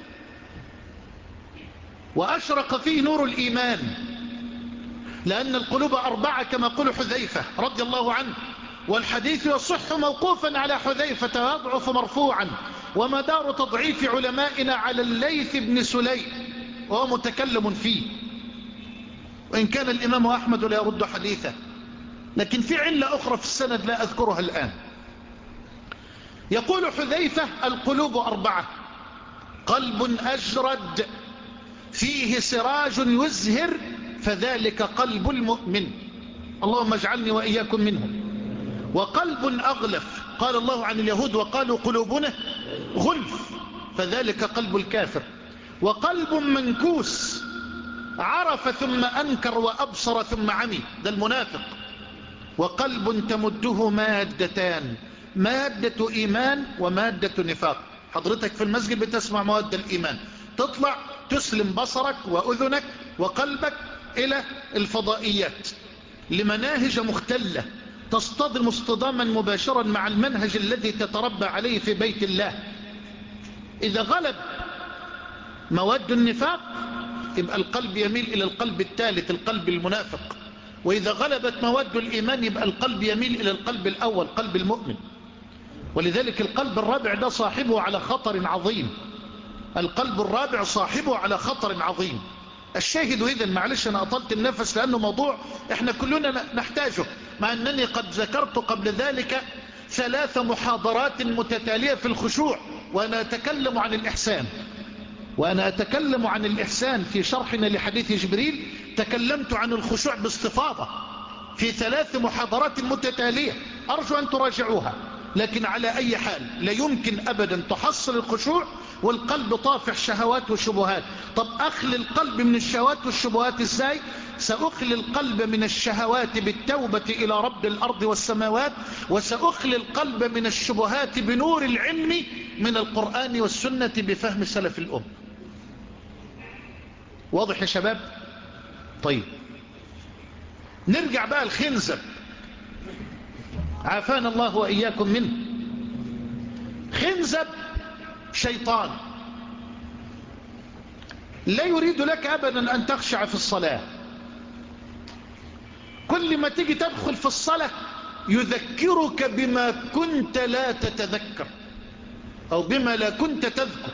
[SPEAKER 2] وأشرق فيه نور الإيمان. لأن القلوب أربعة كما قال حذيفة رضي الله عنه، والحديث يصح موقوفا على حذيفة ويضعف مرفوعا، ومدار تضعيف علمائنا على الليث بن سليم وهو متكلم فيه، وإن كان الإمام أحمد لا يرد حديثه، لكن في علة أخرى في السند لا أذكرها الآن. يقول حذيفة: القلوب أربعة، قلب أجرد فيه سراج يزهر فذلك قلب المؤمن، اللهم اجعلني وإياكم منهم. وقلب أغلف، قال الله عن اليهود: وقالوا قلوبنا غلف فذلك قلب الكافر. وقلب منكوس، عرف ثم أنكر وأبصر ثم عمي، ده المنافق. وقلب تمده مادتان، مادة إيمان ومادة نفاق. حضرتك في المسجد بتسمع مواد الإيمان، تطلع تسلم بصرك وأذنك وقلبك إلى الفضائيات لمناهج مختلة تصطدم اصطداما مباشرا مع المنهج الذي تتربى عليه في بيت الله. إذا غلب مواد النفاق يبقى القلب يميل إلى القلب الثالث، القلب المنافق. وإذا غلبت مواد الإيمان يبقى القلب يميل إلى القلب الأول، قلب المؤمن. ولذلك القلب الرابع ده صاحبه على خطر عظيم، القلب الرابع صاحبه على خطر عظيم. الشاهد إذن، معلش أنا أطلت النفس لأنه موضوع إحنا كلنا نحتاجه، مع أنني قد ذكرت قبل ذلك ثلاث محاضرات متتالية في الخشوع، وأنا أتكلم عن الإحسان وأنا أتكلم عن الإحسان في شرحنا لحديث جبريل. تكلمت عن الخشوع باستفاضة في ثلاث محاضرات متتالية، أرجو أن تراجعوها. لكن على أي حال لا يمكن أبدا تحصل الخشوع والقلب طافح شهوات وشبهات. طب أخلي القلب من الشهوات والشبهات إزاي؟ سأخلي القلب من الشهوات بالتوبة إلى رب الأرض والسماوات، وسأخلي القلب من الشبهات بنور العلم من القرآن والسنة بفهم سلف الأمة. واضح يا شباب؟ طيب نرجع بقى الخنزب، عافانا الله وإياكم منه. خنزب شيطان لا يريد لك أبدا أن تخشع في الصلاة. كل ما تيجي تدخل في الصلاة يذكرك بما كنت لا تتذكر أو بما لا كنت تذكر.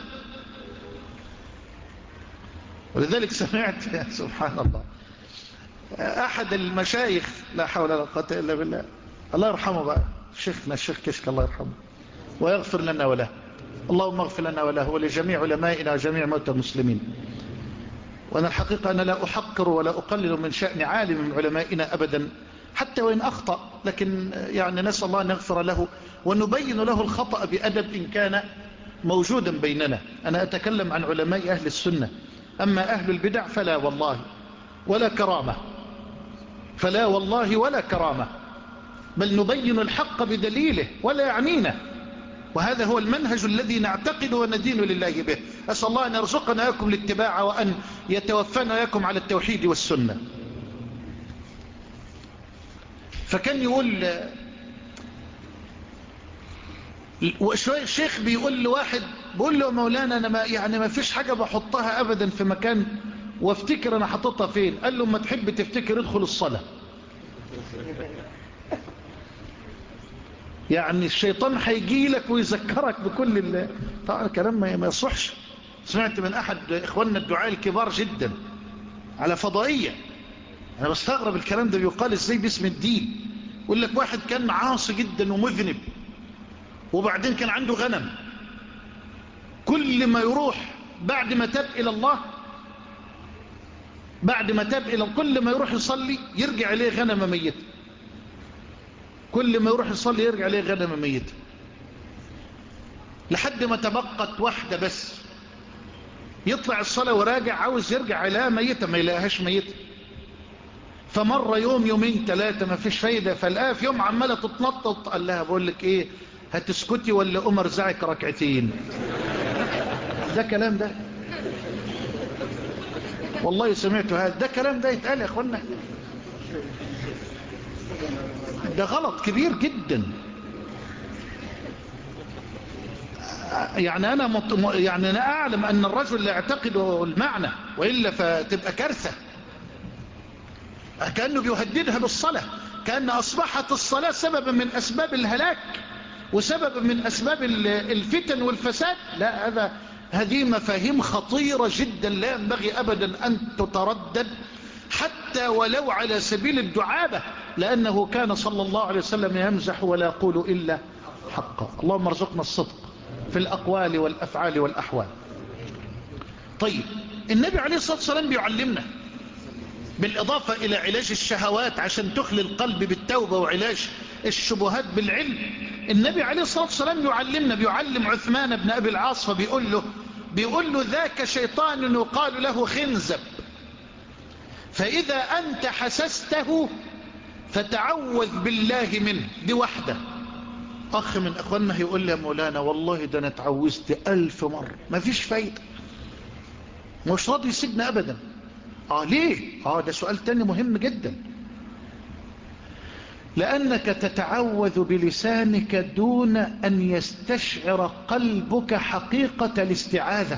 [SPEAKER 2] ولذلك سمعت يا سبحان الله أحد المشايخ، لا حول ولا قوة إلا بالله، الله يرحمه بقى، شيخنا الشيخ كشك الله يرحمه ويغفر لنا وله، اللهم اغفر لنا وله ولجميع علمائنا وجميع موتى المسلمين. وأنا الحقيقة أنا لا أحقر ولا أقلل من شأن عالم من علمائنا أبدا حتى وإن أخطأ، لكن يعني نسأل الله أن يغفر له ونبين له الخطأ بأدب إن كان موجودا بيننا. أنا أتكلم عن علماء أهل السنة، أما أهل البدع فلا والله ولا كرامة، فلا والله ولا كرامة، بل نبين الحق بدليله ولا يعنينا. وهذا هو المنهج الذي نعتقد وندين لله به. أسأل الله أن يرزقنا ياكم الاتباع وأن يتوفانا ياكم على التوحيد والسنة. فكان يقول الشيخ بيقول لواحد، بيقول له مولانا أنا ما يعني ما فيش حاجة بحطها أبدا في مكان وافتكر أنا حطتها فين. قال له ما تحب تفتكر ادخل الصلاة. يعني الشيطان هيجي لك ويذكرك بكل ال... طبعا الكلام ما يصحش. سمعت من أحد إخواننا الدعاء الكبار جدا على فضائية، أنا بستغرب الكلام ده بيقال إزاي باسم الدين. يقول لك واحد كان عاصي جدا ومذنب وبعدين كان عنده غنم، كل ما يروح بعد ما تاب إلى الله بعد ما تاب إلى كل ما يروح يصلي يرجع إليه غنم ميت، كل ما يروح يصلي يرجع إليه غنم ميت، لحد ما تبقت واحدة بس. يطلع الصلاة وراجع عاوز يرجع إليها ميتة ما يلاقيهاش ميتة. فمر يوم يومين ثلاثة ما فيش فايدة، فلقاها في يوم عمالة تتنطط. قال لها بقول لك ايه، هتسكتي ولا أم ارزعك ركعتين؟ ده كلام ده والله سمعته، هذا ده كلام ده يتقال يا اخوانا؟ ده غلط كبير جدا. يعني أنا مط... يعني أنا أعلم أن الرجل لا يعتقد المعنى وإلا فتبقى كارثة. كأنه بيهددها بالصلاة، كأن أصبحت الصلاة سببا من أسباب الهلاك وسببا من أسباب الفتن والفساد. لا، هذا هذه مفاهيم خطيرة جدا لا ينبغي أبدا أن تتردد حتى ولو على سبيل الدعابة، لأنه كان صلى الله عليه وسلم يمزح ولا يقول إلا حقا. اللهم ارزقنا الصدق في الأقوال والأفعال والأحوال. طيب النبي عليه الصلاة والسلام بيعلمنا بالإضافة إلى علاج الشهوات عشان تخلي القلب بالتوبة وعلاج الشبهات بالعلم. النبي عليه الصلاة والسلام يعلمنا، بيعلم عثمان بن أبي العاص فبيقول له بيقول له ذاك شيطان يقال له خنزب، فإذا أنت حسسته فتعوذ بالله منه. دي واحدة. اخ من اخواننا يقول لي يا مولانا والله ده انا اتعوزت الف مرة ما فيش فايدة، مش راضي يسيبنا ابدا. اه ليه؟ اه ده سؤال تاني مهم جدا. لانك تتعوذ بلسانك دون ان يستشعر قلبك حقيقة الاستعاذة.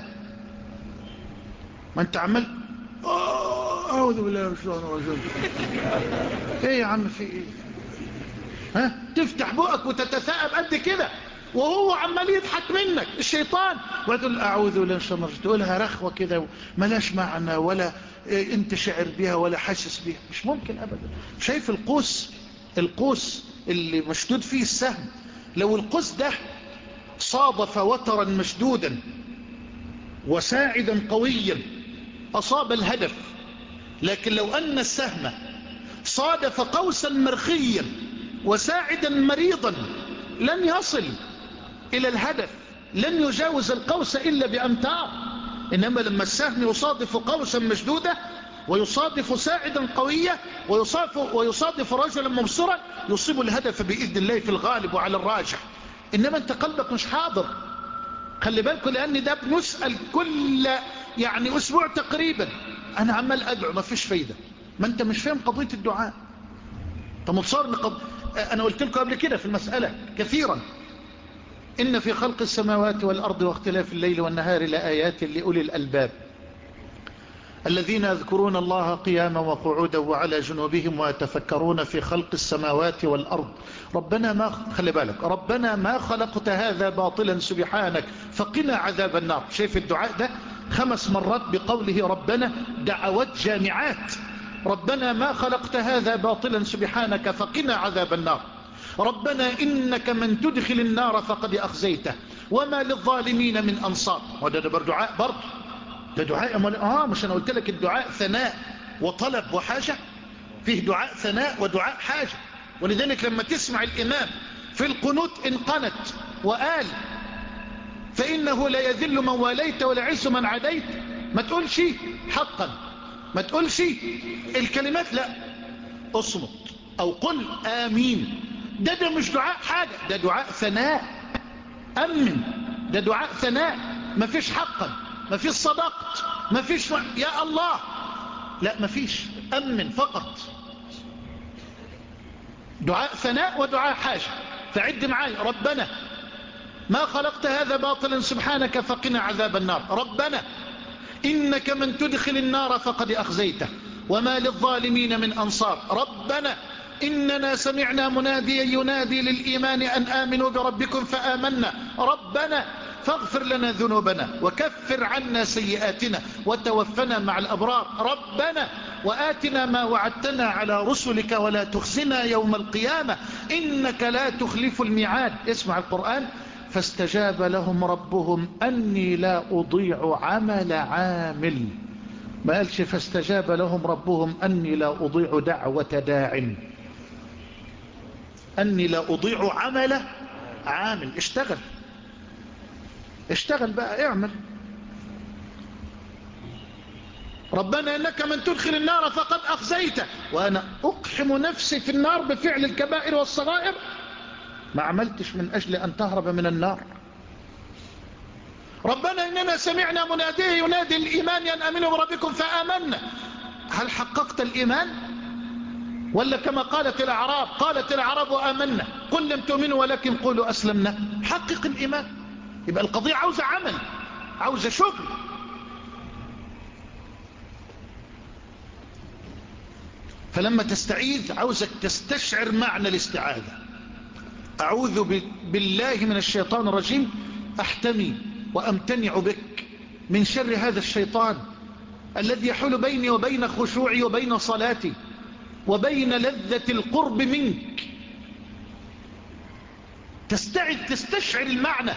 [SPEAKER 2] ما انت عمال اعوذ بالله من الشيطان الرجيم. ايه يا عم في ايه؟ ها تفتح بقك وتتثاءب قد كده وهو عمال يضحك منك الشيطان، وتقول اعوذ بالله من الشيطان الرجيم، تقولها رخوه كده ملاش معنى ولا إيه انت شاعر بيها ولا حاسس بيها، مش ممكن ابدا. شايف القوس، القوس اللي مشدود فيه السهم، لو القوس ده صادف وترا مشدودا وساعدا قويا اصاب الهدف، لكن لو ان السهم صادف قوسا مرخيا وساعدا مريضا لن يصل الى الهدف، لن يجاوز القوس الا بامتار. انما لما السهم يصادف قوسا مشدودة ويصادف ساعدا قوية ويصادف, ويصادف رجلا مبصرا يصيب الهدف باذن الله في الغالب وعلى الراجح. انما انت قلبك مش حاضر، خلي بالكم، لان ده بنسأل كل يعني اسبوع تقريبا، انا عمال ادعو ما فيش فايدة. ما انت مش فاهم قضية الدعاء. طب متصور لقض... انا قلت لكم قبل كده في المسألة كثيرا، ان في خلق السماوات والارض واختلاف الليل والنهار لآيات لأولي الالباب الذين يذكرون الله قياما وقعودا وعلى جنوبهم ويتفكرون في خلق السماوات والأرض ربنا ما خلي بالك ربنا ما خلقت هذا باطلا سبحانك فقنا عذاب النار. شايف الدعاء ده خمس مرات بقوله ربنا، دعوات جامعات. ربنا ما خلقت هذا باطلا سبحانك فقنا عذاب النار. ربنا إنك من تدخل النار فقد أخزيته وما للظالمين من أنصار. وده ده دعاء برضه، ده دعاء أمال... آه مش أنا قلت لك الدعاء ثناء وطلب وحاجة، فيه دعاء ثناء ودعاء حاجة. ولذلك لما تسمع الإمام في القنوت انقنت وقال فإنه لا يذل من واليت ولا يعز من عاديت، ما تقولش حقا، ما تقولش الكلمات، لا اصمت أو قل آمين. ده ده مش دعاء حاجة، ده دعاء ثناء. أمن، ده دعاء ثناء. ما فيش حقا، ما فيش صدقت، ما فيش يا الله، لا ما فيش، أمن فقط. دعاء ثناء ودعاء حاجة. فعد معي، ربنا ما خلقت هذا باطلا سبحانك فقنا عذاب النار. ربنا إنك من تدخل النار فقد أخزيته وما للظالمين من أنصار. ربنا إننا سمعنا مناديا ينادي للإيمان أن آمنوا بربكم فآمنا. ربنا فاغفر لنا ذنوبنا وكفر عنا سيئاتنا وتوفنا مع الأبرار. ربنا وآتنا ما وعدتنا على رسلك ولا تخزنا يوم القيامة إنك لا تخلف الميعاد. اسمع القرآن، فاستجاب لهم ربهم أني لا أضيع عمل عامل. ما قالش فاستجاب لهم ربهم أني لا أضيع دعوة داع، أني لا أضيع عمل عامل. اشتغل، اشتغل بقى، اعمل. ربنا إنك من تدخل النار فقد أخزيته وأنا أقحم نفسي في النار بفعل الكبائر والصغائر. ما عملتش من أجل أن تهرب من النار. ربنا إننا سمعنا مناديه ينادي الإيمان أن آمنوا بربكم فآمنا. هل حققت الإيمان؟ ولا كما قالت الأعراب، قالت الأعراب آمنا قل لم تؤمنوا ولكن قولوا أسلمنا. حقق الإيمان. يبقى القضية عاوزة عمل، عاوزة شغل. فلما تستعيذ عاوزك تستشعر معنى الاستعاذة. أعوذ بالله من الشيطان الرجيم، أحتمي وأمتنع بك من شر هذا الشيطان الذي يحول بيني وبين خشوعي وبين صلاتي وبين لذة القرب منك. تستعذ، تستشعر المعنى.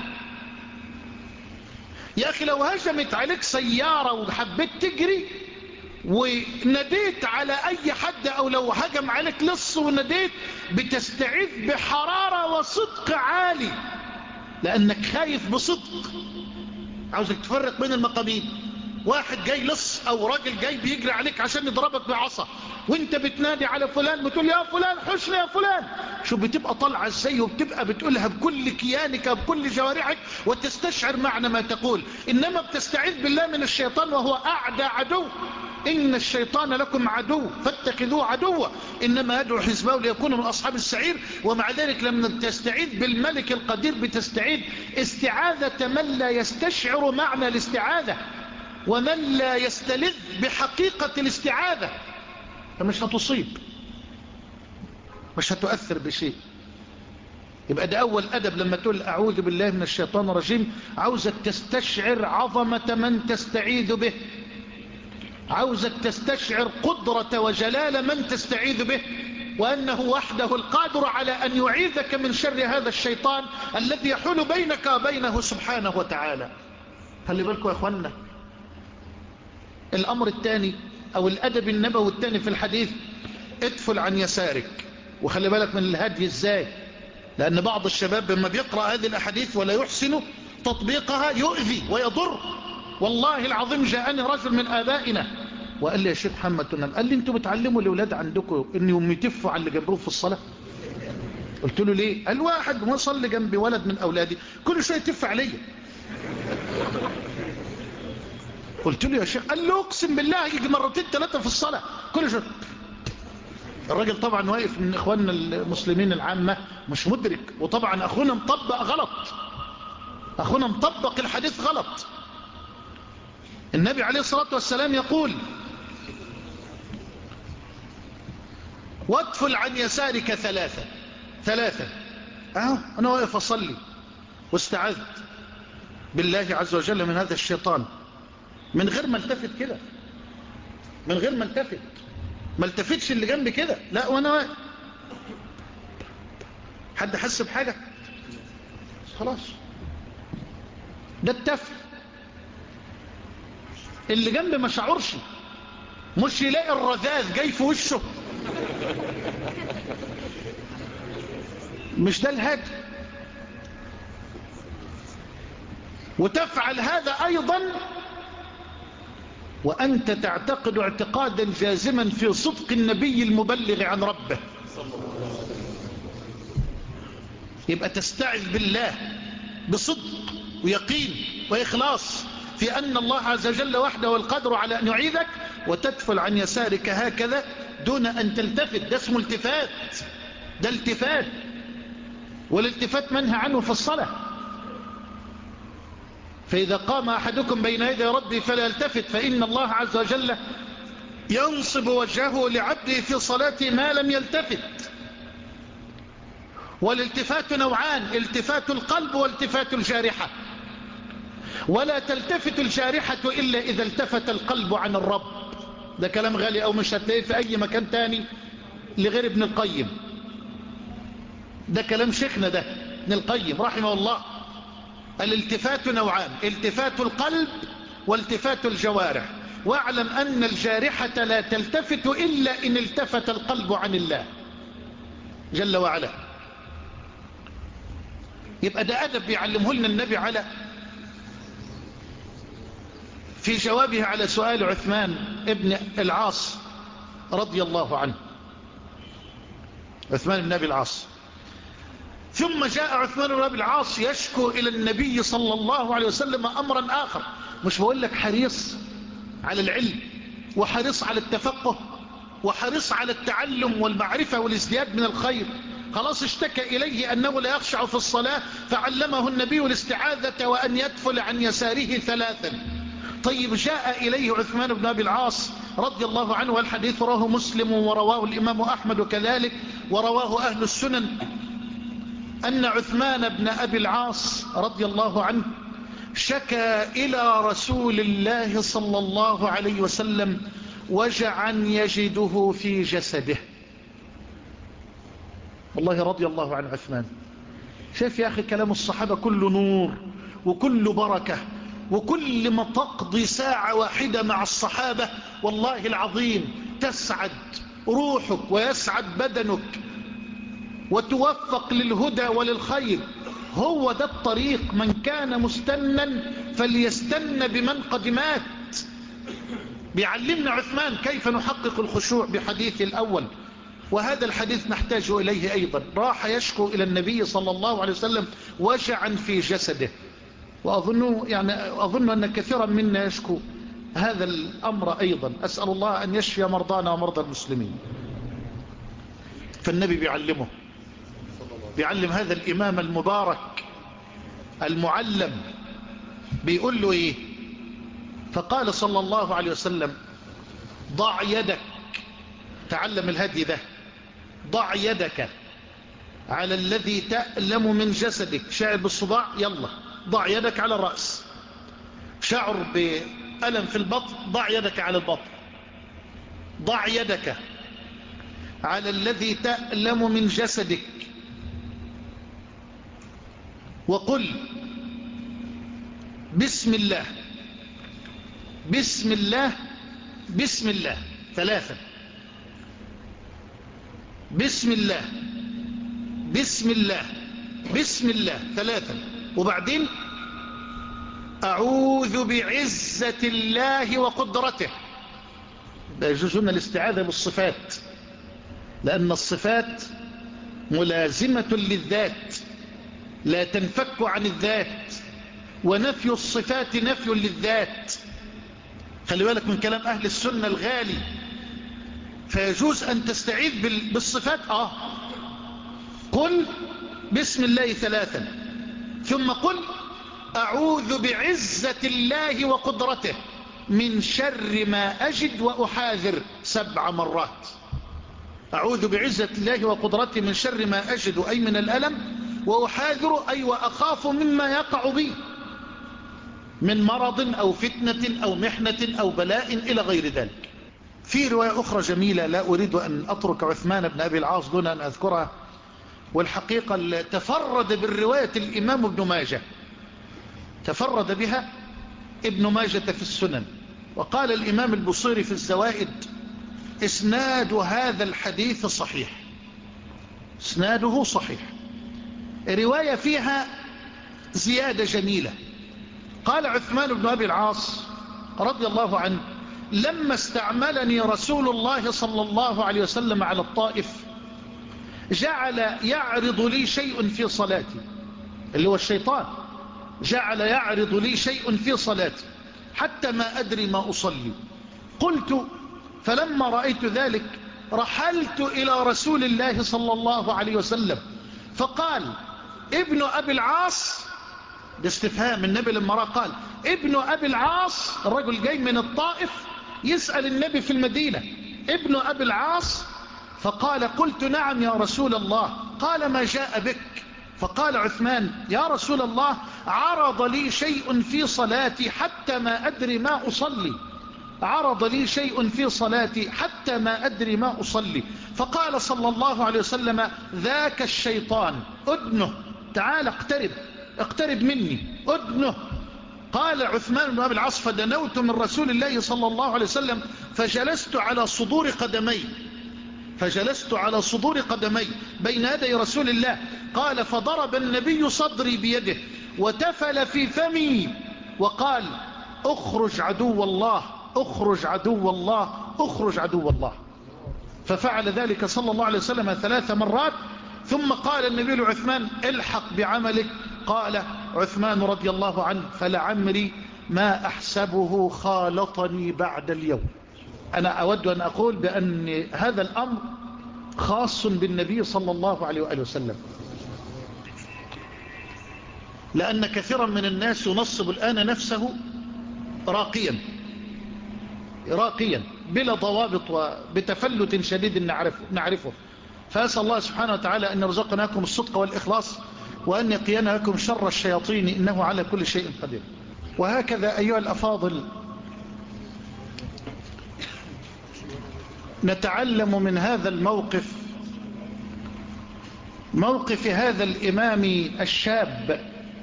[SPEAKER 2] يا أخي لو هجمت عليك سيارة وحبيت تجري ونديت على أي حد، أو لو هجم عليك لص ونديت، بتستعذ بحرارة وصدق عالي لأنك خايف بصدق. عاوزك تفرق بين المقامين. واحد جاي لص أو راجل جاي بيجري عليك عشان يضربك بعصا، وانت بتنادي على فلان بتقول يا فلان حشني يا فلان، شوف بتبقى طالعة ازاي، وبتبقى بتقولها بكل كيانك وبكل جوارحك وتستشعر معنى ما تقول. انما بتستعيذ بالله من الشيطان وهو اعدى عدو. ان الشيطان لكم عدو فاتخذوه عدوا انما يدعو حزبه ليكونوا من اصحاب السعير. ومع ذلك لما تستعيذ بالملك القدير بتستعيذ استعاذة من لا يستشعر معنى الاستعاذة ومن لا يستلذ بحقيقة الاستعاذة، فمش هتصيب، مش هتؤثر بشيء. يبقى ده أول أدب لما تقول أعوذ بالله من الشيطان الرجيم، عاوزك تستشعر عظمة من تستعيذ به، عاوزك تستشعر قدرة وجلال من تستعيذ به، وأنه وحده القادر على أن يعيذك من شر هذا الشيطان الذي يحول بينك وبينه سبحانه وتعالى. خلي بالكم يا أخوانا. الأمر الثاني أو الأدب النبوي الثاني في الحديث، ادفل عن يسارك. وخلي بالك من الهدي ازاي، لأن بعض الشباب لما بيقرأ هذه الأحاديث ولا يحسن تطبيقها يؤذي ويضر. والله العظيم جاءني رجل من آبائنا وقال لي يا شيخ محمد تنام، قال لي انتوا بتعلموا الأولاد عندكم انهم يتفوا على اللي جنبهم في الصلاة؟ قلت له ليه؟ قال واحد ما صلي جنبي ولد من أولادي كل شوية يتف عليا. قلت له يا شيخ، قال له اقسم بالله يجي مرتين ثلاثة في الصلاة كل شوية. الراجل طبعا واقف من اخواننا المسلمين العامة مش مدرك، وطبعا اخونا مطبق غلط، اخونا مطبق الحديث غلط. النبي عليه الصلاة والسلام يقول وادفل عن يسارك ثلاثة ثلاثة. اه انا واقف اصلي واستعذت بالله عز وجل من هذا الشيطان من غير ما التفت كده، من غير ما التفت، ما التفتش اللي جنبي كده، لا وانا واقف. حد حس بحاجة؟ خلاص ده التفت. اللي جنبي ما شعرش، مش يلاقي الرذاذ جاي في وشه، مش ده الهدي. وتفعل هذا ايضا وأنت تعتقد اعتقادا جازما في صدق النبي المبلغ عن ربه. يبقى تستعذ بالله بصدق ويقين وإخلاص في أن الله عز وجل وحده القادر على أن يعيذك، وتدفل عن يسارك هكذا دون أن تلتفت. ده اسمه التفات، ده التفات، والالتفات منهى عنه في الصلاة. فإذا قام أحدكم بين يدي ربه فلا يلتفت، فإن الله عز وجل ينصب وجهه لعبده في صلاته ما لم يلتفت. والالتفات نوعان، التفات القلب والتفات الجارحة. ولا تلتفت الجارحة إلا إذا التفت القلب عن الرب. ده كلام غالي أو مش هتلاقيه في أي مكان تاني لغير ابن القيم. ده كلام شيخنا ده ابن القيم رحمه الله. الالتفات نوعان، التفات القلب والتفات الجوارح. واعلم أن الجارحة لا تلتفت إلا إن التفت القلب عن الله جل وعلا. يبقى ده أدب بيعلمه لنا النبي على في جوابه على سؤال عثمان ابن العاص رضي الله عنه، عثمان بن أبي العاص. ثم جاء عثمان بن أبي العاص يشكو إلى النبي صلى الله عليه وسلم أمرا آخر. مش بقول لك حريص على العلم وحريص على التفقه وحريص على التعلم والمعرفة والازدياد من الخير. خلاص اشتكى إليه أنه لا يخشع في الصلاة فعلمه النبي الاستعاذة وأن يدفل عن يساره ثلاثا. طيب جاء إليه عثمان بن أبي العاص رضي الله عنه، والحديث رواه مسلم ورواه الإمام أحمد وكذلك ورواه أهل السنن، أن عثمان بن أبي العاص رضي الله عنه شكى إلى رسول الله صلى الله عليه وسلم وجعا يجده في جسده. والله رضي الله عن عثمان. شايف يا أخي كلام الصحابة كله نور وكل بركة، وكل ما تقضي ساعة واحدة مع الصحابة والله العظيم تسعد روحك ويسعد بدنك وتوفق للهدى وللخير. هو ده الطريق. من كان مستنا فليستن بمن قد مات. بيعلمنا عثمان كيف نحقق الخشوع بحديث الأول وهذا الحديث نحتاج إليه أيضا. راح يشكو إلى النبي صلى الله عليه وسلم وجعا في جسده، وأظن يعني أظن أن كثيرا منا يشكو هذا الأمر أيضا. أسأل الله أن يشفي مرضانا ومرضى المسلمين. فالنبي بيعلمه، بيعلم هذا الإمام المبارك المعلم، بيقول له إيه؟ فقال صلى الله عليه وسلم: ضع يدك، تعلم الهدي ده، ضع يدك على الذي تألم من جسدك. شعر بالصداع، يلا ضع يدك على الرأس. شعر بألم في البطن، ضع يدك على البطن. ضع يدك على الذي تألم من جسدك وقل بسم الله بسم الله بسم الله ثلاثا. بسم الله بسم الله بسم الله ثلاثا. وبعدين أعوذ بعزة الله وقدرته. يجوز لنا الاستعاذة بالصفات، لأن الصفات ملازمة للذات لا تنفك عن الذات، ونفي الصفات نفي للذات. خلي بالك من كلام أهل السنة الغالي. فيجوز أن تستعيذ بالصفات. آه قل بسم الله ثلاثا، ثم قل أعوذ بعزة الله وقدرته من شر ما أجد وأحاذر سبع مرات. أعوذ بعزة الله وقدرته من شر ما أجد، أي من الألم، وأحاذر أي وأخاف مما يقع بي من مرض أو فتنة أو محنة أو بلاء إلى غير ذلك. في رواية أخرى جميلة لا أريد أن أترك عثمان بن أبي العاص دون أن أذكرها، والحقيقة تفرد بالرواية الإمام ابن ماجه، تفرد بها ابن ماجة في السنن. وقال الإمام البصيري في الزوائد: إسناد هذا الحديث صحيح، إسناده صحيح. رواية فيها زيادة جميلة. قال عثمان بن أبي العاص رضي الله عنه: لما استعملني رسول الله صلى الله عليه وسلم على الطائف جعل يعرض لي شيء في صلاتي، اللي هو الشيطان، جعل يعرض لي شيء في صلاتي حتى ما أدري ما أصلي. قلت فلما رأيت ذلك رحلت إلى رسول الله صلى الله عليه وسلم فقال: ابن أبي العاص، ده استفهام. النبي لما رأى قال: ابن أبي العاص، الرجل جاي من الطائف يسأل النبي في المدينة: ابن أبي العاص؟ فقال: قلت نعم يا رسول الله. قال: ما جاء بك؟ فقال عثمان: يا رسول الله، عرض لي شيء في صلاتي حتى ما أدري ما أصلي، عرض لي شيء في صلاتي حتى ما أدري ما أصلي. فقال صلى الله عليه وسلم: ذاك الشيطان، أدنه، تعال اقترب، اقترب مني، أدنه. قال عثمان بن أبي العاص: فدنوت من رسول الله صلى الله عليه وسلم فجلست على صدور قدمي، فجلست على صدور قدمي بين يدي رسول الله. قال: فضرب النبي صدري بيده وتفل في فمي وقال: اخرج عدو الله، اخرج عدو الله، اخرج عدو الله. ففعل ذلك صلى الله عليه وسلم ثلاث مرات، ثم قال النبي لعثمان: الحق بعملك. قال عثمان رضي الله عنه: فلعمري ما أحسبه خالطني بعد اليوم. أنا أود أن أقول بأن هذا الأمر خاص بالنبي صلى الله عليه وآله وسلم، لأن كثيرا من الناس ينصب الآن نفسه راقيا راقيا بلا ضوابط وبتفلت شديد نعرفه, نعرفه. فأسأل الله سبحانه وتعالى أن يرزقناكم الصدق والإخلاص، وأن يقينا لكم شر الشياطين، إنه على كل شيء قدير. وهكذا أيها الأفاضل نتعلم من هذا الموقف، موقف هذا الإمام الشاب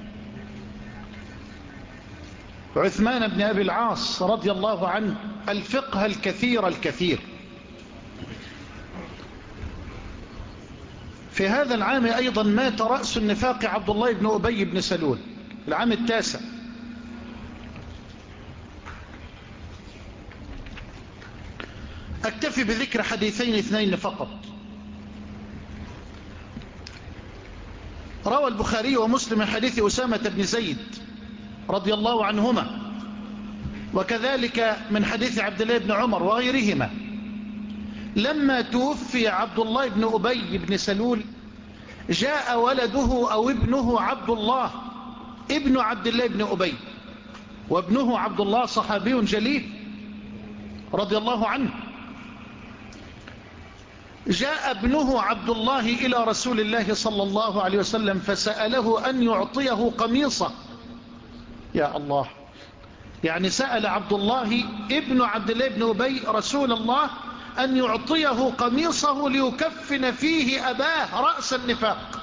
[SPEAKER 2] عثمان بن أبي العاص رضي الله عنه، الفقه الكثير الكثير. في هذا العام أيضا مات رأس النفاق عبد الله بن أبي بن سلول، العام التاسع. أكتفي بذكر حديثين اثنين فقط. روى البخاري ومسلم من حديث أسامة بن زيد رضي الله عنهما، وكذلك من حديث عبد الله بن عمر وغيرهما، لما توفي عبد الله بن أبي بن سلول جاء ولده أو ابنه عبد الله ابن عبد الله بن أبي، وابنه عبد الله صحابي جليل رضي الله عنه. جاء ابنه عبد الله إلى رسول الله صلى الله عليه وسلم فسأله أن يعطيه قميصه. يا الله، يعني سأل عبد الله ابن عبد الله بن أبي رسول الله أن يعطيه قميصه ليكفن فيه أباه رأس النفاق،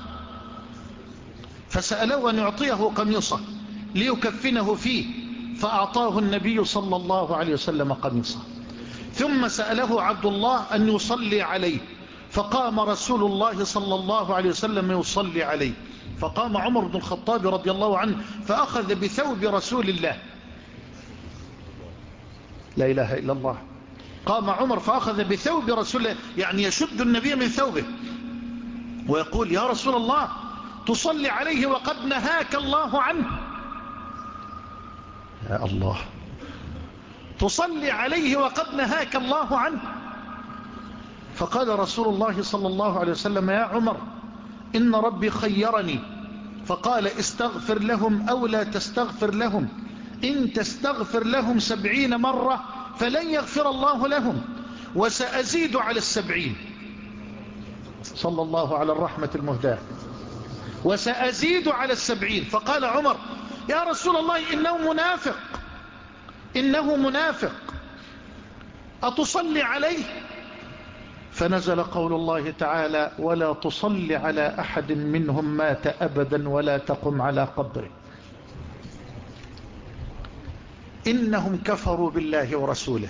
[SPEAKER 2] فسأله أن يعطيه قميصه ليكفنه فيه، فأعطاه النبي صلى الله عليه وسلم قميصه. ثم سأله عبد الله أن يصلي عليه، فقام رسول الله صلى الله عليه وسلم يصلي عليه، فقام عمر بن الخطاب رضي الله عنه فأخذ بثوب رسول الله. لا إله إلا الله. قام عمر فأخذ بثوب رسول الله، يعني يشد النبي من ثوبه ويقول: يا رسول الله، تصلي عليه وقد نهاك الله عنه. يا الله، تصلي عليه وقد نهاك الله عنه. فقال رسول الله صلى الله عليه وسلم: يا عمر، إن ربي خيرني فقال: استغفر لهم أو لا تستغفر لهم، إن تستغفر لهم سبعين مرة فلن يغفر الله لهم، وسأزيد على السبعين. صلى الله على الرحمة المهداة. وسأزيد على السبعين. فقال عمر: يا رسول الله، إنه منافق، إنه منافق، أتصلي عليه؟ فنزل قول الله تعالى: ولا تصلي على أحد منهم مات أبدا ولا تقم على قبره إنهم كفروا بالله ورسوله.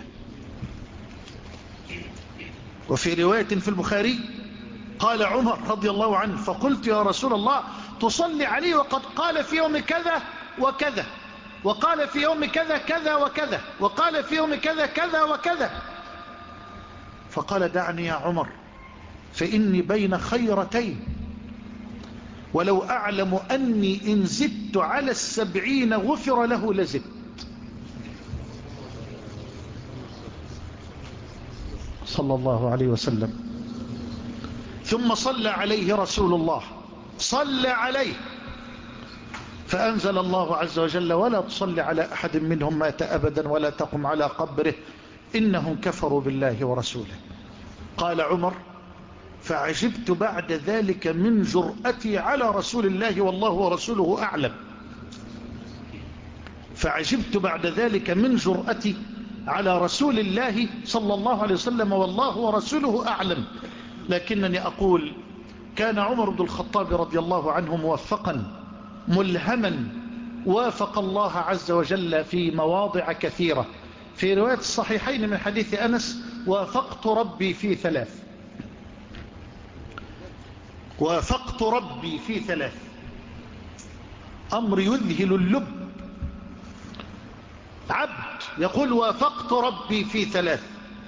[SPEAKER 2] وفي رواية في البخاري قال عمر رضي الله عنه: فقلت يا رسول الله، تصلي عليه وقد قال في يوم كذا وكذا، وقال في يوم كذا كذا وكذا، وقال في يوم كذا كذا وكذا. فقال: دعني يا عمر، فإني بين خيرتين، ولو أعلم أني إن زدت على السبعين غفر له لزدت. صلى الله عليه وسلم. ثم صلى عليه رسول الله، صلى عليه، فأنزل الله عز وجل: ولا تصلي على أحد منهم مات أبدا ولا تقم على قبره إنهم كفروا بالله ورسوله. قال عمر: فعجبت بعد ذلك من جرأتي على رسول الله والله ورسوله أعلم. فعجبت بعد ذلك من جرأتي على رسول الله صلى الله عليه وسلم والله ورسوله أعلم. لكنني أقول: كان عمر بن الخطاب رضي الله عنه موفقا ملهما، وافق الله عز وجل في مواضع كثيرة. في رواية الصحيحين من حديث أنس: وافقت ربي في ثلاث، وافقت ربي في ثلاث. أمر يذهل اللب، عبد يقول: وافقت ربي في ثلاث.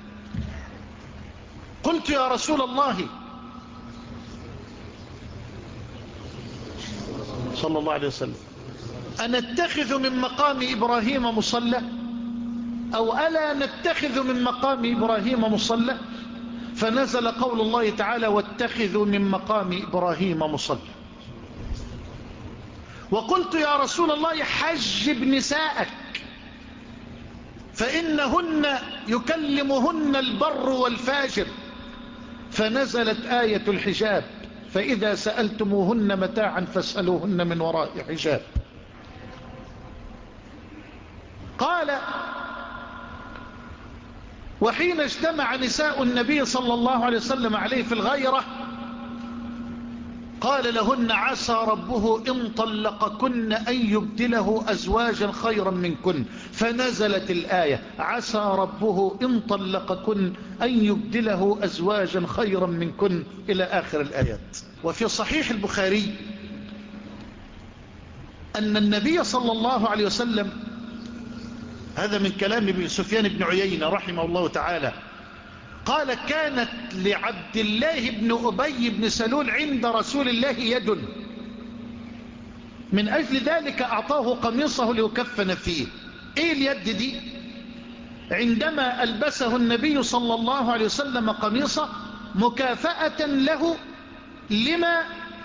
[SPEAKER 2] قلت: يا رسول الله صلى الله عليه وسلم، أنتخذ من مقام إبراهيم مصلى أو ألا نتخذ من مقام إبراهيم مصلى؟ فنزل قول الله تعالى: واتخذوا من مقام إبراهيم مصلى. وقلت: يا رسول الله، حجب نساءك فإنهن يكلمهن البر والفاجر. فنزلت آية الحجاب: فإذا سألتموهن متاعا فاسألوهن من وراء حجاب. قال: وحين اجتمع نساء النبي صلى الله عليه وسلم عليه في الغيرة قال لهن: عسى ربه إن طلقكن أن يبدله أزواجا خيرا منكن. فنزلت الآية: عسى ربه إن طلقكن أن يبدله أزواجا خيرا منكن، إلى آخر الآيات. وفي صحيح البخاري أن النبي صلى الله عليه وسلم، هذا من كلام ابن سفيان بن عيينة رحمه الله تعالى، قال: كانت لعبد الله بن أبي بن سلول عند رسول الله يد، من أجل ذلك أعطاه قميصه ليكفن فيه. إيه اليد دي؟ عندما ألبسه النبي صلى الله عليه وسلم قميصه مكافأة له لما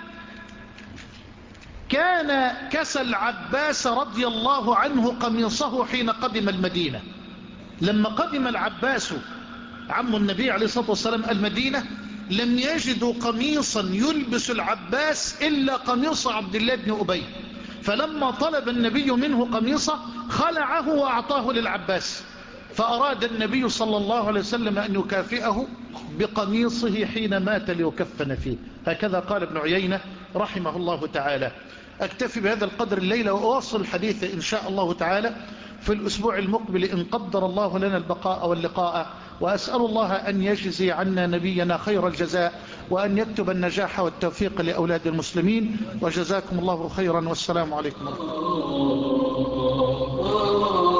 [SPEAKER 2] كان كسى العباس رضي الله عنه قميصه حين قدم المدينة. لما قدم العباس عم النبي عليه الصلاة والسلام المدينة لم يجدوا قميصا يلبس العباس إلا قميص عبد الله بن أبي، فلما طلب النبي منه قميصه خلعه وأعطاه للعباس، فأراد النبي صلى الله عليه وسلم أن يكافئه بقميصه حين مات ليكفن فيه. هكذا قال ابن عيينة رحمه الله تعالى. أكتفي بهذا القدر الليلة وأواصل الحديث إن شاء الله تعالى في الأسبوع المقبل إن قدر الله لنا البقاء واللقاء، وأسأل الله أن يجزي عنا نبينا خير الجزاء، وأن يكتب النجاح والتوفيق لأولاد المسلمين. وجزاكم الله خيرا، والسلام عليكم ورحمة الله.